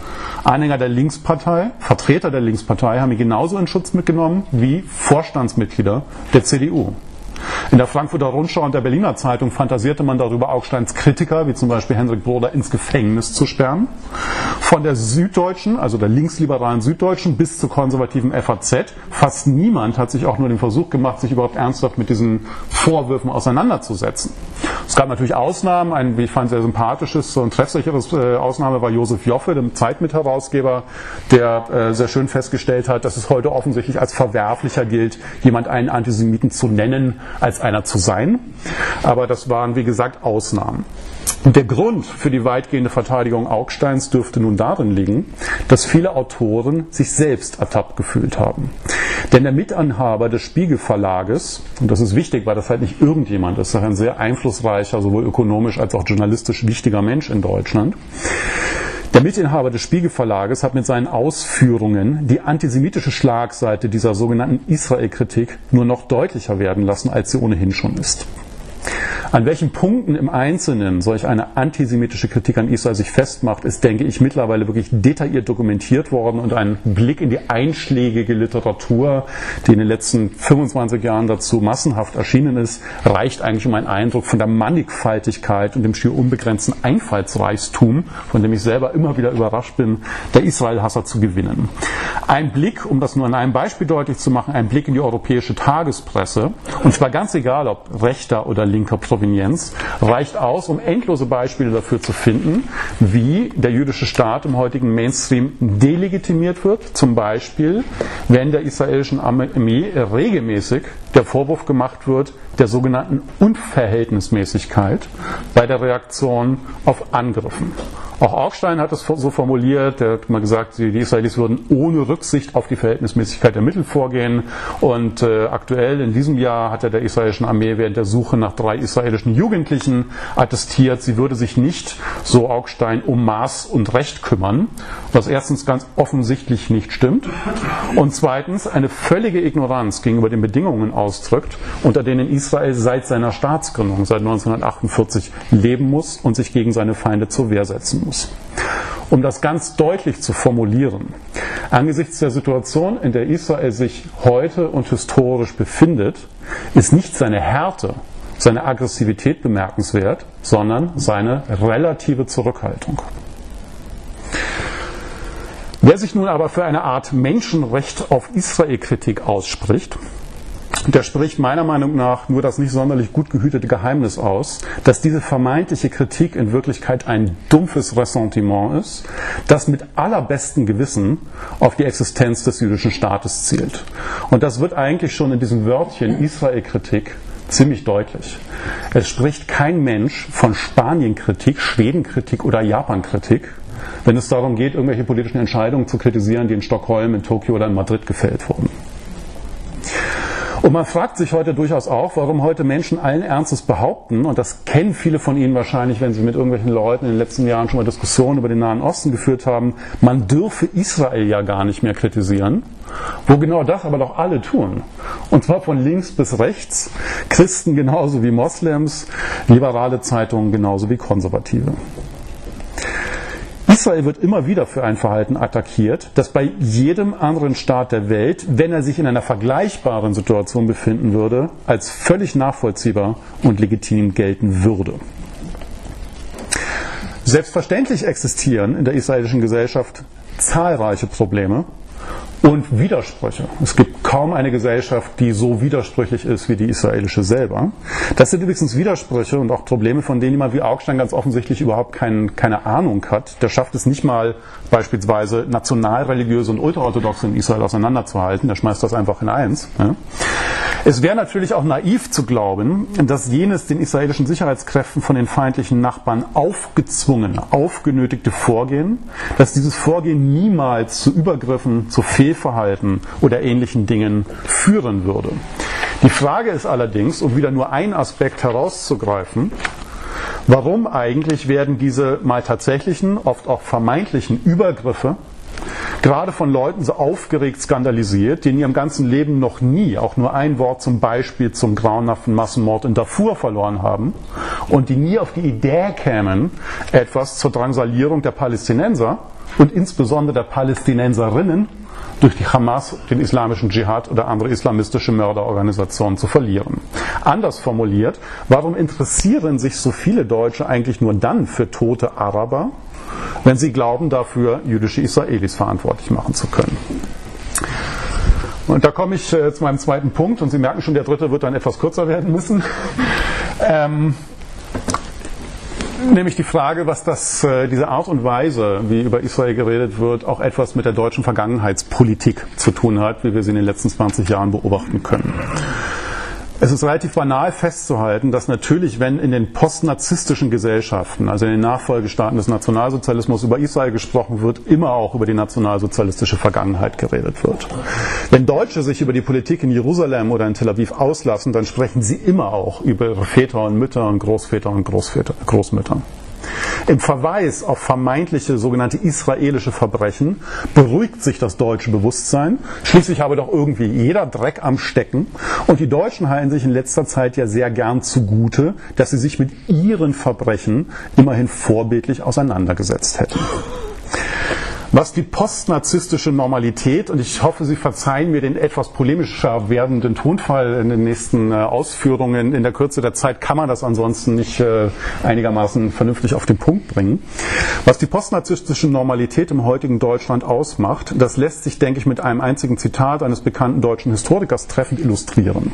Anhänger der Linkspartei, Vertreter der Linkspartei haben ihn genauso in Schutz mitgenommen wie Vorstandsmitglieder der C D U. In der Frankfurter Rundschau und der Berliner Zeitung fantasierte man darüber, Augsteins Kritiker, wie zum Beispiel Henrik Broder, ins Gefängnis zu sperren. Von der Süddeutschen, also der linksliberalen Süddeutschen, bis zur konservativen F A Z, fast niemand hat sich auch nur den Versuch gemacht, sich überhaupt ernsthaft mit diesen Vorwürfen auseinanderzusetzen. Es gab natürlich Ausnahmen, ein, wie ich fand, sehr sympathisches und treffsicheres äh, Ausnahme war Josef Joffe, dem Zeitmitherausgeber, der äh, sehr schön festgestellt hat, dass es heute offensichtlich als verwerflicher gilt, jemand einen Antisemiten zu nennen, als einer zu sein. Aber das waren, wie gesagt, Ausnahmen. Und der Grund für die weitgehende Verteidigung Augsteins dürfte nun darin liegen, dass viele Autoren sich selbst ertappt gefühlt haben. Denn der Mitinhaber des Spiegel Verlages, und das ist wichtig, weil das halt nicht irgendjemand ist, sondern ein sehr einflussreicher, sowohl ökonomisch als auch journalistisch wichtiger Mensch in Deutschland, der Mitinhaber des Spiegel Verlages hat mit seinen Ausführungen die antisemitische Schlagseite dieser sogenannten Israel-Kritik nur noch deutlicher werden lassen, als sie ohnehin schon ist. An welchen Punkten im Einzelnen solch eine antisemitische Kritik an Israel sich festmacht, ist, denke ich, mittlerweile wirklich detailliert dokumentiert worden, und ein Blick in die einschlägige Literatur, die in den letzten fünfundzwanzig Jahren dazu massenhaft erschienen ist, reicht eigentlich, um einen Eindruck von der Mannigfaltigkeit und dem schier unbegrenzten Einfallsreichtum, von dem ich selber immer wieder überrascht bin, der Israel-Hasser zu gewinnen. Ein Blick, um das nur an einem Beispiel deutlich zu machen, ein Blick in die europäische Tagespresse, und zwar ganz egal, ob rechter oder linker Provenienz, reicht aus, um endlose Beispiele dafür zu finden, wie der jüdische Staat im heutigen Mainstream delegitimiert wird. Zum Beispiel, wenn der israelischen Armee regelmäßig der Vorwurf gemacht wird der sogenannten Unverhältnismäßigkeit bei der Reaktion auf Angriffen. Auch Augstein hat es so formuliert, er hat mal gesagt, die Israelis würden ohne Rücksicht auf die Verhältnismäßigkeit der Mittel vorgehen, und äh, aktuell in diesem Jahr hat er der israelischen Armee während der Suche nach drei israelischen Jugendlichen attestiert, sie würde sich nicht, so Augstein, um Maß und Recht kümmern, was erstens ganz offensichtlich nicht stimmt und zweitens eine völlige Ignoranz gegenüber den Bedingungen ausdrückt, unter denen Israel seit seiner Staatsgründung, seit neunzehnhundertachtundvierzig, leben muss und sich gegen seine Feinde zur Wehr setzen muss. Um das ganz deutlich zu formulieren, angesichts der Situation, in der Israel sich heute und historisch befindet, ist nicht seine Härte, seine Aggressivität bemerkenswert, sondern seine relative Zurückhaltung. Wer sich nun aber für eine Art Menschenrecht auf Israel-Kritik ausspricht, der spricht meiner Meinung nach nur das nicht sonderlich gut gehütete Geheimnis aus, dass diese vermeintliche Kritik in Wirklichkeit ein dumpfes Ressentiment ist, das mit allerbestem Gewissen auf die Existenz des jüdischen Staates zielt. Und das wird eigentlich schon in diesem Wörtchen Israel-Kritik ziemlich deutlich. Es spricht kein Mensch von Spanien-Kritik, Schweden-Kritik oder Japan-Kritik, wenn es darum geht, irgendwelche politischen Entscheidungen zu kritisieren, die in Stockholm, in Tokio oder in Madrid gefällt wurden. Und man fragt sich heute durchaus auch, warum heute Menschen allen Ernstes behaupten, und das kennen viele von Ihnen wahrscheinlich, wenn sie mit irgendwelchen Leuten in den letzten Jahren schon mal Diskussionen über den Nahen Osten geführt haben, man dürfe Israel ja gar nicht mehr kritisieren, wo genau das aber doch alle tun. Und zwar von links bis rechts, Christen genauso wie Moslems, liberale Zeitungen genauso wie Konservative. Israel wird immer wieder für ein Verhalten attackiert, das bei jedem anderen Staat der Welt, wenn er sich in einer vergleichbaren Situation befinden würde, als völlig nachvollziehbar und legitim gelten würde. Selbstverständlich existieren in der israelischen Gesellschaft zahlreiche Probleme und Widersprüche. Es gibt kaum eine Gesellschaft, die so widersprüchlich ist wie die israelische selber. Das sind übrigens Widersprüche und auch Probleme, von denen jemand wie Augstein ganz offensichtlich überhaupt kein, keine Ahnung hat. Der schafft es nicht mal, beispielsweise nationalreligiöse und ultraorthodoxe in Israel auseinanderzuhalten. Der schmeißt das einfach in eins. Ja. Es wäre natürlich auch naiv zu glauben, dass jenes den israelischen Sicherheitskräften von den feindlichen Nachbarn aufgezwungene, aufgenötigte Vorgehen, dass dieses Vorgehen niemals zu Übergriffen, zu Fehlverhalten oder ähnlichen Dingen führen würde. Die Frage ist allerdings, um wieder nur einen Aspekt herauszugreifen, warum eigentlich werden diese mal tatsächlichen, oft auch vermeintlichen Übergriffe gerade von Leuten so aufgeregt skandalisiert, die in ihrem ganzen Leben noch nie auch nur ein Wort zum Beispiel zum grauenhaften Massenmord in Darfur verloren haben und die nie auf die Idee kämen, etwas zur Drangsalierung der Palästinenser und insbesondere der Palästinenserinnen durch die Hamas, den islamischen Dschihad oder andere islamistische Mörderorganisationen zu verlieren. Anders formuliert, warum interessieren sich so viele Deutsche eigentlich nur dann für tote Araber, wenn sie glauben, dafür jüdische Israelis verantwortlich machen zu können? Und da komme ich äh, zu meinem zweiten Punkt, und Sie merken schon, der dritte wird dann etwas kürzer werden müssen. ähm, Nämlich die Frage, was das, äh, diese Art und Weise, wie über Israel geredet wird, auch etwas mit der deutschen Vergangenheitspolitik zu tun hat, wie wir sie in den letzten zwanzig Jahren beobachten können. Es ist relativ banal festzuhalten, dass natürlich, wenn in den postnarzisstischen Gesellschaften, also in den Nachfolgestaaten des Nationalsozialismus, über Israel gesprochen wird, immer auch über die nationalsozialistische Vergangenheit geredet wird. Wenn Deutsche sich über die Politik in Jerusalem oder in Tel Aviv auslassen, dann sprechen sie immer auch über ihre Väter und Mütter und Großväter und Großväter, Großmütter. Im Verweis auf vermeintliche sogenannte israelische Verbrechen beruhigt sich das deutsche Bewusstsein. Schließlich habe doch irgendwie jeder Dreck am Stecken. Und die Deutschen halten sich in letzter Zeit ja sehr gern zugute, dass sie sich mit ihren Verbrechen immerhin vorbildlich auseinandergesetzt hätten. Was die postnarzisstische Normalität, und ich hoffe, Sie verzeihen mir den etwas polemischer werdenden Tonfall in den nächsten äh, Ausführungen, in der Kürze der Zeit kann man das ansonsten nicht äh, einigermaßen vernünftig auf den Punkt bringen. Was die postnarzisstische Normalität im heutigen Deutschland ausmacht, das lässt sich, denke ich, mit einem einzigen Zitat eines bekannten deutschen Historikers treffend illustrieren.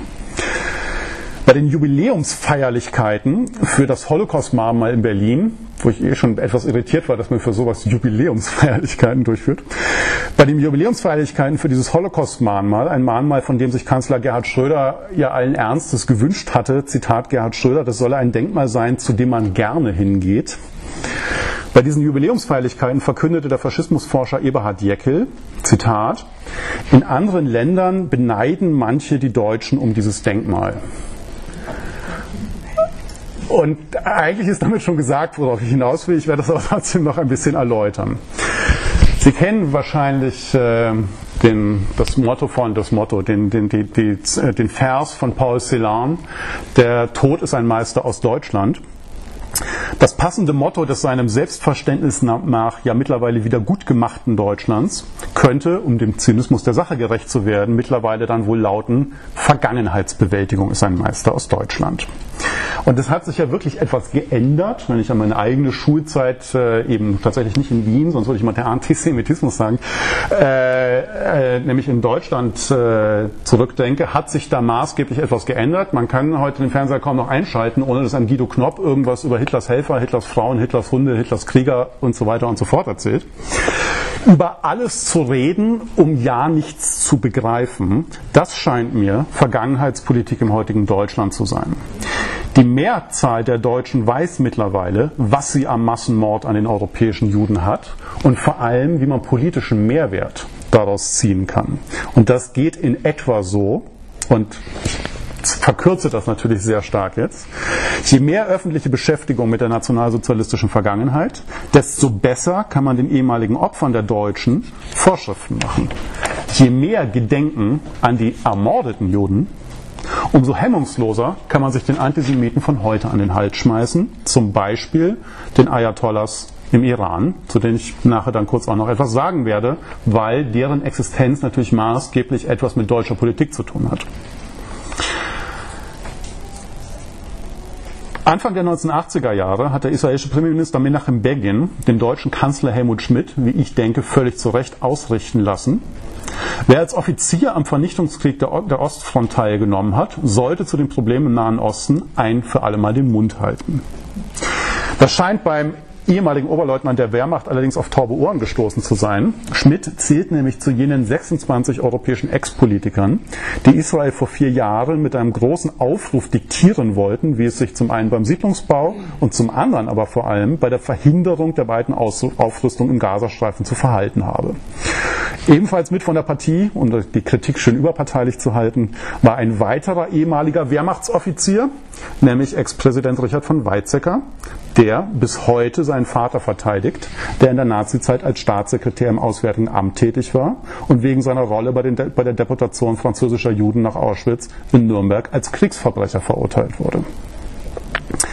Bei den Jubiläumsfeierlichkeiten für das Holocaust-Mahnmal in Berlin, wo ich eh schon etwas irritiert war, dass man für sowas Jubiläumsfeierlichkeiten durchführt, bei den Jubiläumsfeierlichkeiten für dieses Holocaust-Mahnmal, ein Mahnmal, von dem sich Kanzler Gerhard Schröder ja allen Ernstes gewünscht hatte, Zitat Gerhard Schröder, das solle ein Denkmal sein, zu dem man gerne hingeht. Bei diesen Jubiläumsfeierlichkeiten verkündete der Faschismusforscher Eberhard Jäckel, Zitat, in anderen Ländern beneiden manche die Deutschen um dieses Denkmal. Und eigentlich ist damit schon gesagt, worauf ich hinaus will. Ich werde das aber trotzdem noch ein bisschen erläutern. Sie kennen wahrscheinlich äh, den, das Motto von, das Motto, den, den, die, die, den Vers von Paul Celan, der Tod ist ein Meister aus Deutschland. Das passende Motto des seinem Selbstverständnis nach ja mittlerweile wieder gut gemachten Deutschlands könnte, um dem Zynismus der Sache gerecht zu werden, mittlerweile dann wohl lauten, Vergangenheitsbewältigung ist ein Meister aus Deutschland. Und es hat sich ja wirklich etwas geändert, wenn ich an meine eigene Schulzeit, äh, eben tatsächlich nicht in Wien, sonst würde ich mal der Antisemitismus sagen, äh, äh, nämlich in Deutschland äh, zurückdenke, hat sich da maßgeblich etwas geändert. Man kann heute den Fernseher kaum noch einschalten, ohne dass ein Guido Knopp irgendwas über Hitlers Helfer, Hitlers Frauen, Hitlers Hunde, Hitlers Krieger und so weiter und so fort erzählt. Über alles zu reden, um ja nichts zu begreifen, das scheint mir Vergangenheitspolitik im heutigen Deutschland zu sein. Die Mehrzahl der Deutschen weiß mittlerweile, was sie am Massenmord an den europäischen Juden hat und vor allem, wie man politischen Mehrwert daraus ziehen kann. Und das geht in etwa so, und ich verkürze das natürlich sehr stark jetzt, je mehr öffentliche Beschäftigung mit der nationalsozialistischen Vergangenheit, desto besser kann man den ehemaligen Opfern der Deutschen Vorschriften machen. Je mehr Gedenken an die ermordeten Juden, umso hemmungsloser kann man sich den Antisemiten von heute an den Hals schmeißen, zum Beispiel den Ayatollahs im Iran, zu denen ich nachher dann kurz auch noch etwas sagen werde, weil deren Existenz natürlich maßgeblich etwas mit deutscher Politik zu tun hat. Anfang der neunzehnhundertachtziger Jahre hat der israelische Premierminister Menachem Begin den deutschen Kanzler Helmut Schmidt, wie ich denke, völlig zu Recht ausrichten lassen: Wer als Offizier am Vernichtungskrieg der Ostfront teilgenommen hat, sollte zu den Problemen im Nahen Osten ein für alle Mal den Mund halten. Das scheint beim ehemaligen Oberleutnant der Wehrmacht allerdings auf taube Ohren gestoßen zu sein. Schmidt zählt nämlich zu jenen sechsundzwanzig europäischen Ex-Politikern, die Israel vor vier Jahren mit einem großen Aufruf diktieren wollten, wie es sich zum einen beim Siedlungsbau und zum anderen aber vor allem bei der Verhinderung der beiden Aufrüstung im Gazastreifen zu verhalten habe. Ebenfalls mit von der Partie, um die Kritik schön überparteilich zu halten, war ein weiterer ehemaliger Wehrmachtsoffizier, nämlich Ex-Präsident Richard von Weizsäcker, der bis heute seinen Vater verteidigt, der in der Nazizeit als Staatssekretär im Auswärtigen Amt tätig war und wegen seiner Rolle bei, den De- bei der Deportation französischer Juden nach Auschwitz in Nürnberg als Kriegsverbrecher verurteilt wurde.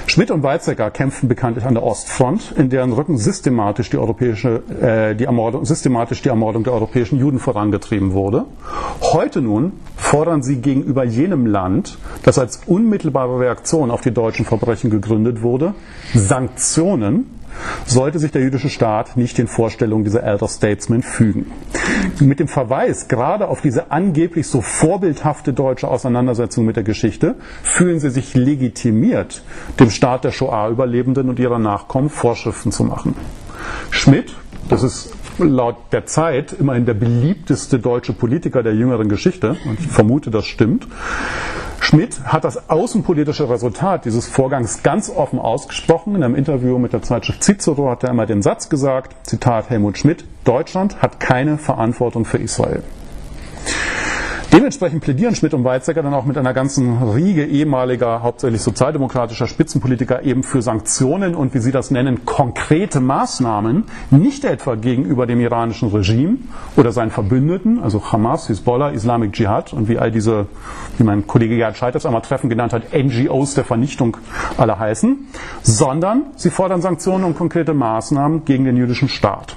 Schmidt und Weizsäcker kämpften bekanntlich an der Ostfront, in deren Rücken systematisch die, europäische, äh, die, Ermordung, systematisch die Ermordung der europäischen Juden vorangetrieben wurde. Heute nun fordern sie gegenüber jenem Land, das als unmittelbare Reaktion auf die deutschen Verbrechen gegründet wurde, Sanktionen, sollte sich der jüdische Staat nicht den Vorstellungen dieser Elder Statesmen fügen. Mit dem Verweis gerade auf diese angeblich so vorbildhafte deutsche Auseinandersetzung mit der Geschichte fühlen sie sich legitimiert, dem Staat der Shoah-Überlebenden und ihrer Nachkommen Vorschriften zu machen. Schmidt, das ist laut der Zeit immerhin der beliebteste deutsche Politiker der jüngeren Geschichte, und ich vermute, das stimmt, Schmidt hat das außenpolitische Resultat dieses Vorgangs ganz offen ausgesprochen. In einem Interview mit der Zeitschrift Cicero hat er einmal den Satz gesagt, Zitat Helmut Schmidt, Deutschland hat keine Verantwortung für Israel. Dementsprechend plädieren Schmidt und Weizsäcker dann auch mit einer ganzen Riege ehemaliger, hauptsächlich sozialdemokratischer Spitzenpolitiker eben für Sanktionen und, wie sie das nennen, konkrete Maßnahmen, nicht etwa gegenüber dem iranischen Regime oder seinen Verbündeten, also Hamas, Hisbollah, Islamic Dschihad und wie all diese, wie mein Kollege Gerhard Scheiters einmal treffend genannt hat, N G Os der Vernichtung alle heißen, sondern sie fordern Sanktionen und konkrete Maßnahmen gegen den jüdischen Staat.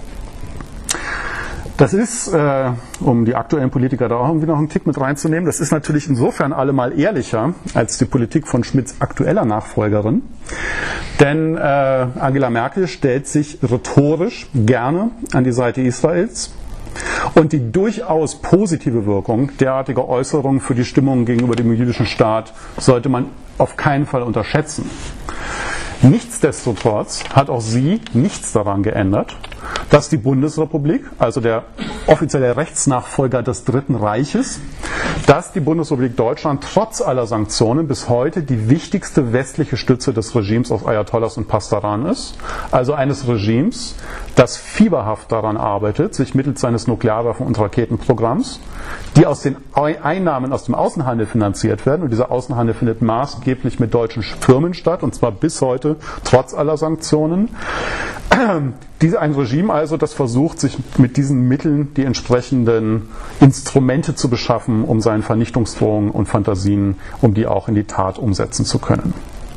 Das ist, äh, um die aktuellen Politiker da auch irgendwie noch einen Tick mit reinzunehmen, das ist natürlich insofern allemal ehrlicher als die Politik von Schmidts aktueller Nachfolgerin. Denn äh, Angela Merkel stellt sich rhetorisch gerne an die Seite Israels. Und die durchaus positive Wirkung derartiger Äußerungen für die Stimmung gegenüber dem jüdischen Staat sollte man auf keinen Fall unterschätzen. Nichtsdestotrotz hat auch sie nichts daran geändert, dass die Bundesrepublik, also der offizielle Rechtsnachfolger des Dritten Reiches, dass die Bundesrepublik Deutschland trotz aller Sanktionen bis heute die wichtigste westliche Stütze des Regimes aus Ayatollahs und Pasdaran ist, also eines Regimes, das fieberhaft daran arbeitet, sich mittels seines Nuklearwaffen- und Raketenprogramms, die aus den Einnahmen aus dem Außenhandel finanziert werden, und dieser Außenhandel findet maßgeblich mit deutschen Firmen statt, und zwar bis heute trotz aller Sanktionen. Diese, ein Regime also, das versucht, sich mit diesen Mitteln die entsprechenden Instrumente zu beschaffen, um seinen Vernichtungsdrohungen und Fantasien, um die auch in die Tat umsetzen zu können.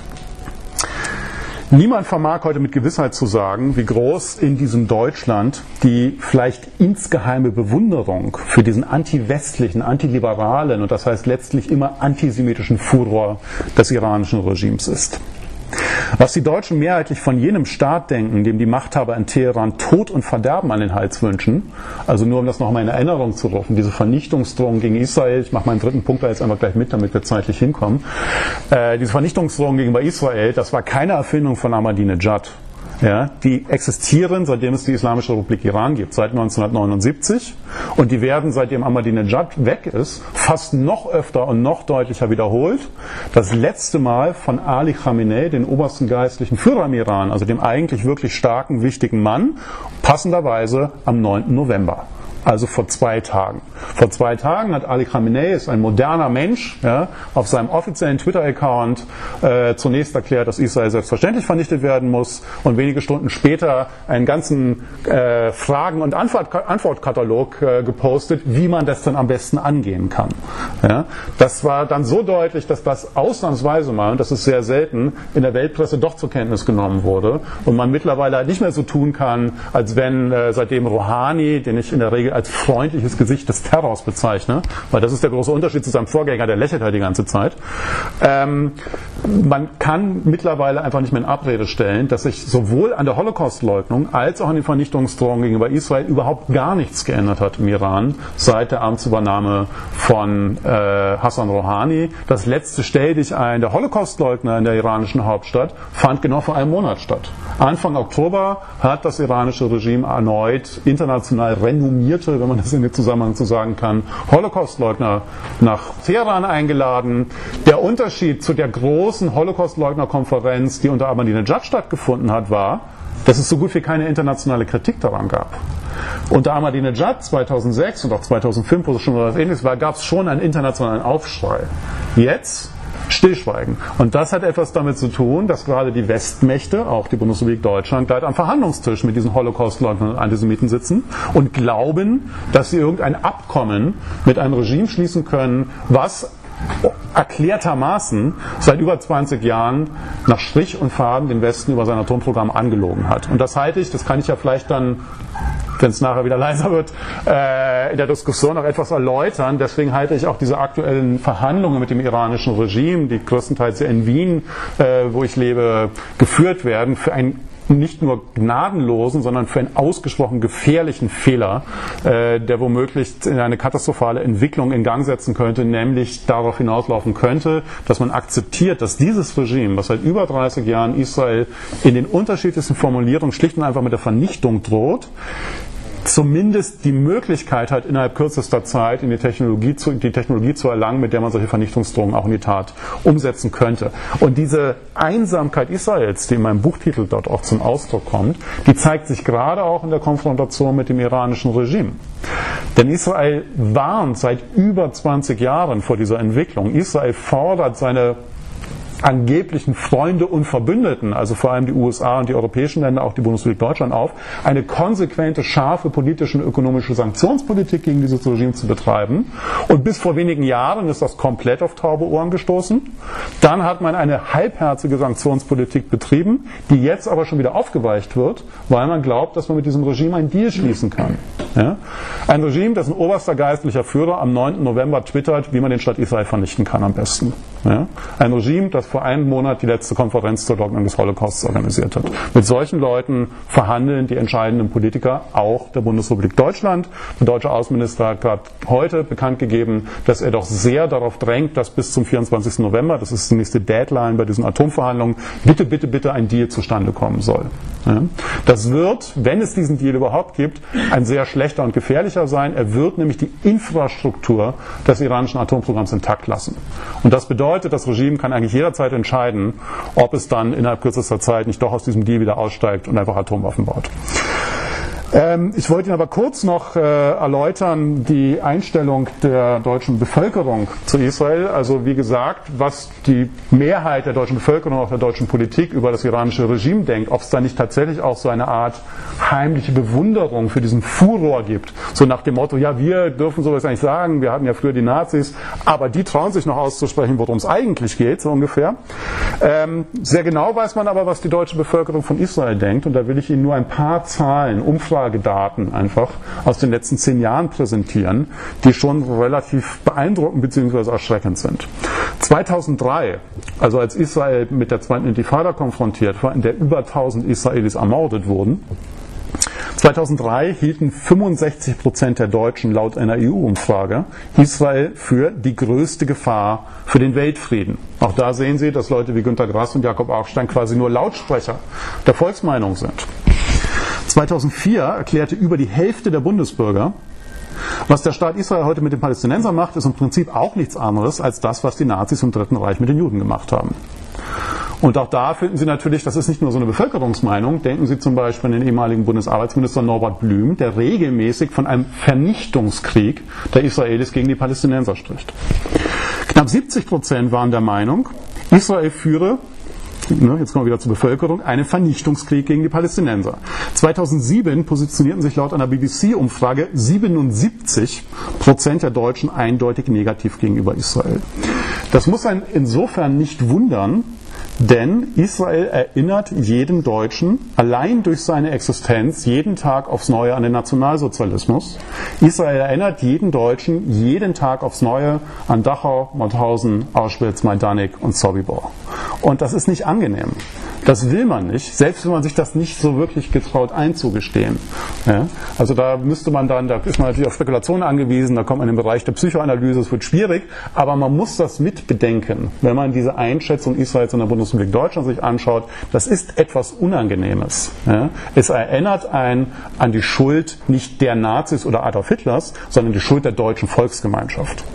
Niemand vermag heute mit Gewissheit zu sagen, wie groß in diesem Deutschland die vielleicht insgeheime Bewunderung für diesen anti-westlichen, antiliberalen und das heißt letztlich immer antisemitischen Furor des iranischen Regimes ist. Was die Deutschen mehrheitlich von jenem Staat denken, dem die Machthaber in Teheran Tod und Verderben an den Hals wünschen, also nur um das nochmal in Erinnerung zu rufen, diese Vernichtungsdrohung gegen Israel, ich mache meinen dritten Punkt da jetzt einfach gleich mit, damit wir zeitlich hinkommen, äh, diese Vernichtungsdrohung gegenüber Israel, das war keine Erfindung von Ahmadinejad. Ja, die existieren, seitdem es die Islamische Republik Iran gibt, seit neunzehnhundertneunundsiebzig, und die werden, seitdem Ahmadinejad weg ist, fast noch öfter und noch deutlicher wiederholt. Das letzte Mal von Ali Khamenei, den obersten geistlichen Führer im Iran, also dem eigentlich wirklich starken, wichtigen Mann, passenderweise am neunten November. Also vor zwei Tagen. Vor zwei Tagen hat Ali Khamenei, ist ein moderner Mensch, ja, auf seinem offiziellen Twitter-Account äh, zunächst erklärt, dass Israel selbstverständlich vernichtet werden muss, und wenige Stunden später einen ganzen äh, Fragen- und Antwort- Antwortkatalog äh, gepostet, wie man das dann am besten angehen kann. Ja. Das war dann so deutlich, dass das ausnahmsweise mal, und das ist sehr selten, in der Weltpresse doch zur Kenntnis genommen wurde und man mittlerweile nicht mehr so tun kann, als wenn äh, seitdem Rouhani, den ich in der Regel als freundliches Gesicht des Terrors bezeichne, weil das ist der große Unterschied zu seinem Vorgänger, der lächelt halt die ganze Zeit. Ähm, man kann mittlerweile einfach nicht mehr in Abrede stellen, dass sich sowohl an der Holocaustleugnung als auch an den Vernichtungsdrohungen gegenüber Israel überhaupt gar nichts geändert hat im Iran seit der Amtsübernahme von äh, Hassan Rouhani. Das letzte Stelldichein der Holocaustleugner in der iranischen Hauptstadt fand genau vor einem Monat statt. Anfang Oktober hat das iranische Regime erneut international renommiert, wenn man das in dem Zusammenhang so sagen kann, Holocaustleugner nach Teheran eingeladen. Der Unterschied zu der großen Holocaustleugner-Konferenz, die unter Ahmadinejad stattgefunden hat, war, dass es so gut wie keine internationale Kritik daran gab. Unter Ahmadinejad zweitausendsechs und auch zweitausendfünf, wo es schon was Ähnliches war, gab es schon einen internationalen Aufschrei. Jetzt Stillschweigen. Und das hat etwas damit zu tun, dass gerade die Westmächte, auch die Bundesrepublik Deutschland, gleich am Verhandlungstisch mit diesen Holocaustleugnern und Antisemiten sitzen und glauben, dass sie irgendein Abkommen mit einem Regime schließen können, was erklärtermaßen seit über zwanzig Jahren nach Strich und Faden den Westen über sein Atomprogramm angelogen hat. Und das halte ich, das kann ich ja vielleicht dann, wenn es nachher wieder leiser wird, äh, in der Diskussion noch etwas erläutern. Deswegen halte ich auch diese aktuellen Verhandlungen mit dem iranischen Regime, die größtenteils in Wien, äh, wo ich lebe, geführt werden, für ein nicht nur gnadenlosen, sondern für einen ausgesprochen gefährlichen Fehler, äh, der womöglich eine katastrophale Entwicklung in Gang setzen könnte, nämlich darauf hinauslaufen könnte, dass man akzeptiert, dass dieses Regime, was seit über dreißig Jahren Israel in den unterschiedlichsten Formulierungen schlicht und einfach mit der Vernichtung droht, zumindest die Möglichkeit hat, innerhalb kürzester Zeit in die Technologie zu, die Technologie zu erlangen, mit der man solche Vernichtungsdrohungen auch in die Tat umsetzen könnte. Und diese Einsamkeit Israels, die in meinem Buchtitel dort auch zum Ausdruck kommt, die zeigt sich gerade auch in der Konfrontation mit dem iranischen Regime. Denn Israel warnt seit über zwanzig Jahren vor dieser Entwicklung. Israel fordert seine angeblichen Freunde und Verbündeten, also vor allem die U S A und die europäischen Länder, auch die Bundesrepublik Deutschland auf, eine konsequente, scharfe politische und ökonomische Sanktionspolitik gegen dieses Regime zu betreiben. Und bis vor wenigen Jahren ist das komplett auf taube Ohren gestoßen. Dann hat man eine halbherzige Sanktionspolitik betrieben, die jetzt aber schon wieder aufgeweicht wird, weil man glaubt, dass man mit diesem Regime einen Deal schließen kann. Ja? Ein Regime, dessen oberster geistlicher Führer am neunten November twittert, wie man den Staat Israel vernichten kann am besten. Ja? Ein Regime, das vor einem Monat die letzte Konferenz zur Leugnung des Holocausts organisiert hat. Mit solchen Leuten verhandeln die entscheidenden Politiker auch der Bundesrepublik Deutschland. Der deutsche Außenminister hat gerade heute bekannt gegeben, dass er doch sehr darauf drängt, dass bis zum vierundzwanzigsten November, das ist die nächste Deadline bei diesen Atomverhandlungen, bitte, bitte, bitte ein Deal zustande kommen soll. Ja? Das wird, wenn es diesen Deal überhaupt gibt, ein sehr schlechter und gefährlicher sein. Er wird nämlich die Infrastruktur des iranischen Atomprogramms intakt lassen. Und das bedeutet, das Regime kann eigentlich jederzeit entscheiden, ob es dann innerhalb kürzester Zeit nicht doch aus diesem Deal wieder aussteigt und einfach Atomwaffen baut. Ähm, ich wollte Ihnen aber kurz noch äh, erläutern die Einstellung der deutschen Bevölkerung zu Israel. Also wie gesagt, was die Mehrheit der deutschen Bevölkerung, auch der deutschen Politik über das iranische Regime denkt, ob es da nicht tatsächlich auch so eine Art heimliche Bewunderung für diesen Furor gibt. So nach dem Motto, ja, wir dürfen sowas eigentlich sagen, wir hatten ja früher die Nazis, aber die trauen sich noch auszusprechen, worum es eigentlich geht, so ungefähr. Ähm, sehr genau weiß man aber, was die deutsche Bevölkerung von Israel denkt, und da will ich Ihnen nur ein paar Zahlen, Umfragen, Daten einfach aus den letzten zehn Jahren präsentieren, die schon relativ beeindruckend bzw. erschreckend sind. zweitausenddrei, also als Israel mit der zweiten Intifada konfrontiert war, in der über tausend Israelis ermordet wurden, zweitausenddrei hielten fünfundsechzig Prozent der Deutschen laut einer E U-Umfrage Israel für die größte Gefahr für den Weltfrieden. Auch da sehen Sie, dass Leute wie Günter Grass und Jakob Augstein quasi nur Lautsprecher der Volksmeinung sind. zweitausendvier erklärte über die Hälfte der Bundesbürger, was der Staat Israel heute mit den Palästinensern macht, ist im Prinzip auch nichts anderes als das, was die Nazis im Dritten Reich mit den Juden gemacht haben. Und auch da finden Sie natürlich, das ist nicht nur so eine Bevölkerungsmeinung, denken Sie zum Beispiel an den ehemaligen Bundesarbeitsminister Norbert Blüm, der regelmäßig von einem Vernichtungskrieg der Israelis gegen die Palästinenser spricht. Knapp siebzig Prozent waren der Meinung, Israel führe, jetzt kommen wir wieder zur Bevölkerung, einen Vernichtungskrieg gegen die Palästinenser. zweitausendsieben positionierten sich laut einer B B C-Umfrage siebenundsiebzig Prozent der Deutschen eindeutig negativ gegenüber Israel. Das muss einen insofern nicht wundern, denn Israel erinnert jeden Deutschen allein durch seine Existenz jeden Tag aufs Neue an den Nationalsozialismus. Israel erinnert jeden Deutschen jeden Tag aufs Neue an Dachau, Mauthausen, Auschwitz, Majdanek und Sobibor. Und das ist nicht angenehm. Das will man nicht, selbst wenn man sich das nicht so wirklich getraut einzugestehen. Ja? Also da müsste man dann, da ist man natürlich auf Spekulationen angewiesen, da kommt man in den Bereich der Psychoanalyse, es wird schwierig, aber man muss das mitbedenken, wenn man diese Einschätzung Israels in der Bundesrepublik Deutschland sich anschaut. Das ist etwas Unangenehmes. Ja? Es erinnert einen an die Schuld nicht der Nazis oder Adolf Hitlers, sondern die Schuld der deutschen Volksgemeinschaft.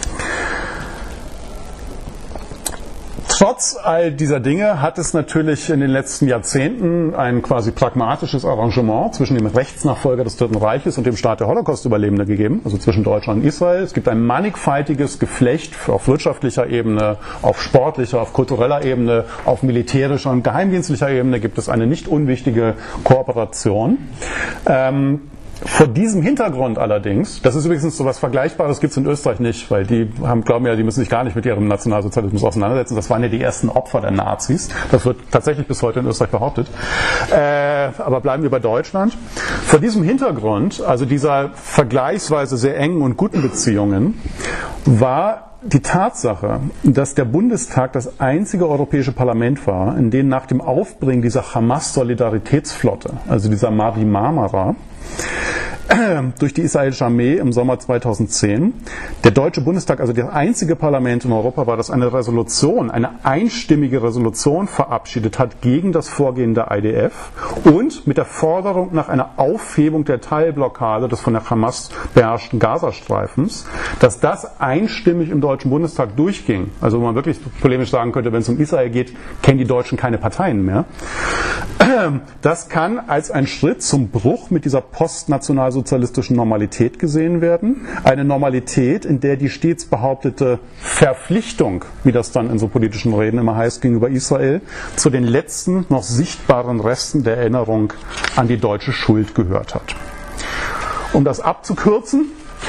Trotz all dieser Dinge hat es natürlich in den letzten Jahrzehnten ein quasi pragmatisches Arrangement zwischen dem Rechtsnachfolger des Dritten Reiches und dem Staat der Holocaust-Überlebende gegeben, also zwischen Deutschland und Israel. Es gibt ein mannigfaltiges Geflecht auf wirtschaftlicher Ebene, auf sportlicher, auf kultureller Ebene, auf militärischer und geheimdienstlicher Ebene gibt es eine nicht unwichtige Kooperation. Ähm, Vor diesem Hintergrund allerdings, das ist übrigens so was Vergleichbares, gibt es in Österreich nicht, weil die haben, glauben ja, die müssen sich gar nicht mit ihrem Nationalsozialismus auseinandersetzen. Das waren ja die ersten Opfer der Nazis. Das wird tatsächlich bis heute in Österreich behauptet. Äh, aber bleiben wir bei Deutschland. Vor diesem Hintergrund, also dieser vergleichsweise sehr engen und guten Beziehungen, war die Tatsache, dass der Bundestag das einzige europäische Parlament war, in dem nach dem Aufbringen dieser Hamas-Solidaritätsflotte, also dieser Mavi Marmara, durch die israelische Armee im Sommer zweitausendzehn. Der Deutsche Bundestag, also das einzige Parlament in Europa war, das eine Resolution, eine einstimmige Resolution verabschiedet hat gegen das Vorgehen der I D F und mit der Forderung nach einer Aufhebung der Teilblockade des von der Hamas beherrschten Gazastreifens, dass das einstimmig im Deutschen Bundestag durchging. Also wo man wirklich polemisch sagen könnte, wenn es um Israel geht, kennen die Deutschen keine Parteien mehr. Das kann als ein Schritt zum Bruch mit dieser postnationalsozialistischen Normalität gesehen werden. Eine Normalität, in der die stets behauptete Verpflichtung, wie das dann in so politischen Reden immer heißt, gegenüber Israel, zu den letzten noch sichtbaren Resten der Erinnerung an die deutsche Schuld gehört hat. Um das abzukürzen,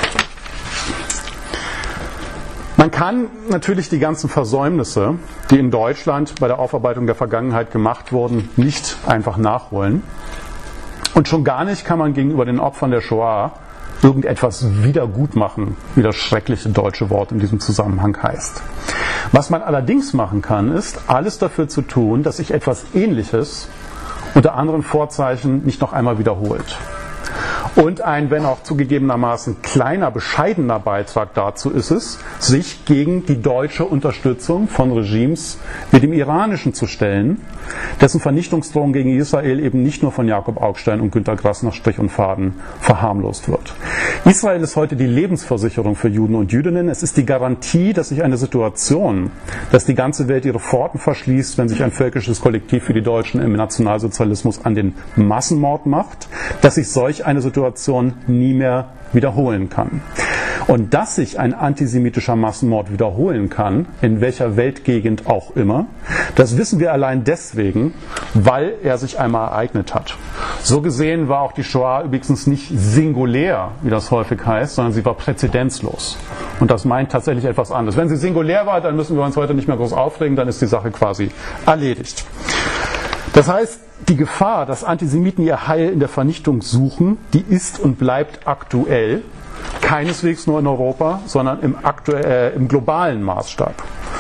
man kann natürlich die ganzen Versäumnisse, die in Deutschland bei der Aufarbeitung der Vergangenheit gemacht wurden, nicht einfach nachholen. Und schon gar nicht kann man gegenüber den Opfern der Shoah irgendetwas wiedergutmachen, wie das schreckliche deutsche Wort in diesem Zusammenhang heißt. Was man allerdings machen kann, ist, alles dafür zu tun, dass sich etwas Ähnliches unter anderen Vorzeichen nicht noch einmal wiederholt. Und ein, wenn auch zugegebenermaßen kleiner, bescheidener Beitrag dazu ist es, sich gegen die deutsche Unterstützung von Regimes wie dem iranischen zu stellen, dessen Vernichtungsdrohung gegen Israel eben nicht nur von Jakob Augstein und Günter Grass nach Strich und Faden verharmlost wird. Israel ist heute die Lebensversicherung für Juden und Jüdinnen. Es ist die Garantie, dass sich eine Situation, dass die ganze Welt ihre Pforten verschließt, wenn sich ein völkisches Kollektiv wie die Deutschen im Nationalsozialismus an den Massenmord macht, dass sich solch eine Situation nie mehr wiederholen kann. Und dass sich ein antisemitischer Massenmord wiederholen kann, in welcher Weltgegend auch immer, das wissen wir allein deswegen, weil er sich einmal ereignet hat. So gesehen war auch die Shoah übrigens nicht singulär, wie das häufig heißt, sondern sie war präzedenzlos. Und das meint tatsächlich etwas anderes. Wenn sie singulär war, dann müssen wir uns heute nicht mehr groß aufregen, dann ist die Sache quasi erledigt. Das heißt, die Gefahr, dass Antisemiten ihr Heil in der Vernichtung suchen, die ist und bleibt aktuell, keineswegs nur in Europa, sondern im, aktuell, äh, im globalen Maßstab.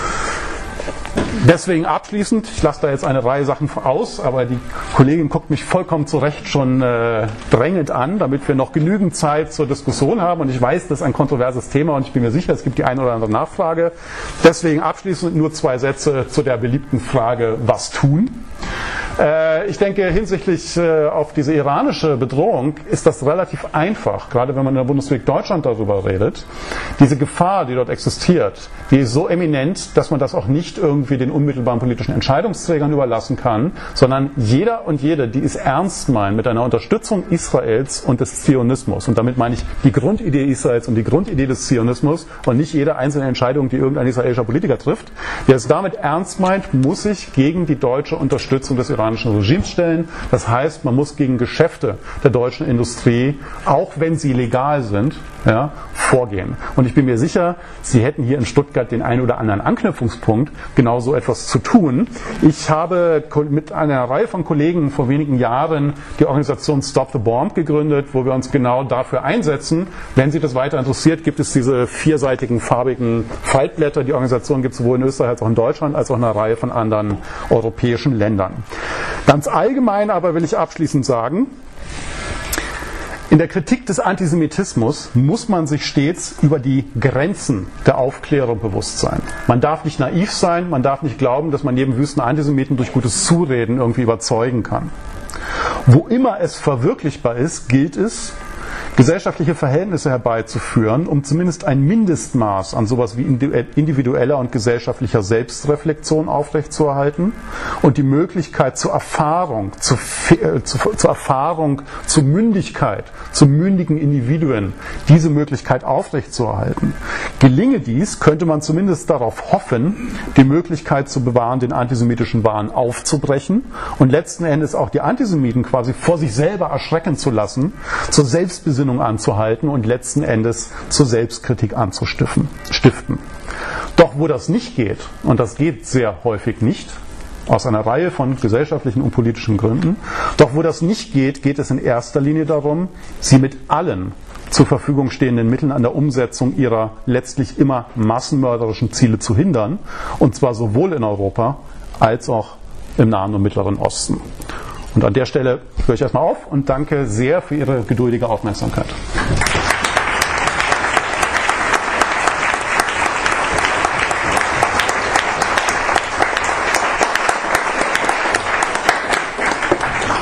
Deswegen abschließend, ich lasse da jetzt eine Reihe Sachen aus, aber die Kollegin guckt mich vollkommen zu Recht schon äh, drängend an, damit wir noch genügend Zeit zur Diskussion haben. Und ich weiß, das ist ein kontroverses Thema und ich bin mir sicher, es gibt die eine oder andere Nachfrage. Deswegen abschließend nur zwei Sätze zu der beliebten Frage, was tun? Äh, ich denke, hinsichtlich äh, auf diese iranische Bedrohung ist das relativ einfach, gerade wenn man in der Bundesrepublik Deutschland darüber redet. Diese Gefahr, die dort existiert, die ist so eminent, dass man das auch nicht irgendwie den unmittelbaren politischen Entscheidungsträgern überlassen kann, sondern jeder und jede, die es ernst meinen mit einer Unterstützung Israels und des Zionismus, und damit meine ich die Grundidee Israels und die Grundidee des Zionismus und nicht jede einzelne Entscheidung, die irgendein israelischer Politiker trifft, der es damit ernst meint, muss sich gegen die deutsche Unterstützung des iranischen Regimes stellen. Das heißt, man muss gegen Geschäfte der deutschen Industrie, auch wenn sie legal sind, ja, vorgehen. Und ich bin mir sicher, Sie hätten hier in Stuttgart den einen oder anderen Anknüpfungspunkt, genau so etwas zu tun. Ich habe mit einer Reihe von Kollegen vor wenigen Jahren die Organisation Stop the Bomb gegründet, wo wir uns genau dafür einsetzen. Wenn Sie das weiter interessiert, gibt es diese vierseitigen farbigen Faltblätter. Die Organisation gibt es sowohl in Österreich als auch in Deutschland, als auch in einer Reihe von anderen europäischen Ländern. Ganz allgemein aber will ich abschließend sagen, in der Kritik des Antisemitismus muss man sich stets über die Grenzen der Aufklärung bewusst sein. Man darf nicht naiv sein, man darf nicht glauben, dass man jeden wüsten Antisemiten durch gutes Zureden irgendwie überzeugen kann. Wo immer es verwirklichbar ist, gilt es, gesellschaftliche Verhältnisse herbeizuführen, um zumindest ein Mindestmaß an sowas wie individueller und gesellschaftlicher Selbstreflexion aufrechtzuerhalten und die Möglichkeit zur Erfahrung, zur, äh, zur, zur Erfahrung, zur Mündigkeit, zu mündigen Individuen, diese Möglichkeit aufrechtzuerhalten. Gelinge dies, könnte man zumindest darauf hoffen, die Möglichkeit zu bewahren, den antisemitischen Wahn aufzubrechen und letzten Endes auch die Antisemiten quasi vor sich selber erschrecken zu lassen, zur Selbstbesinnung anzuhalten und letzten Endes zur Selbstkritik anzustiften. Stiften. Doch wo das nicht geht, und das geht sehr häufig nicht, aus einer Reihe von gesellschaftlichen und politischen Gründen, doch wo das nicht geht, geht es in erster Linie darum, sie mit allen zur Verfügung stehenden Mitteln an der Umsetzung ihrer letztlich immer massenmörderischen Ziele zu hindern, und zwar sowohl in Europa als auch im Nahen und Mittleren Osten. Und an der Stelle höre ich erstmal auf und danke sehr für Ihre geduldige Aufmerksamkeit.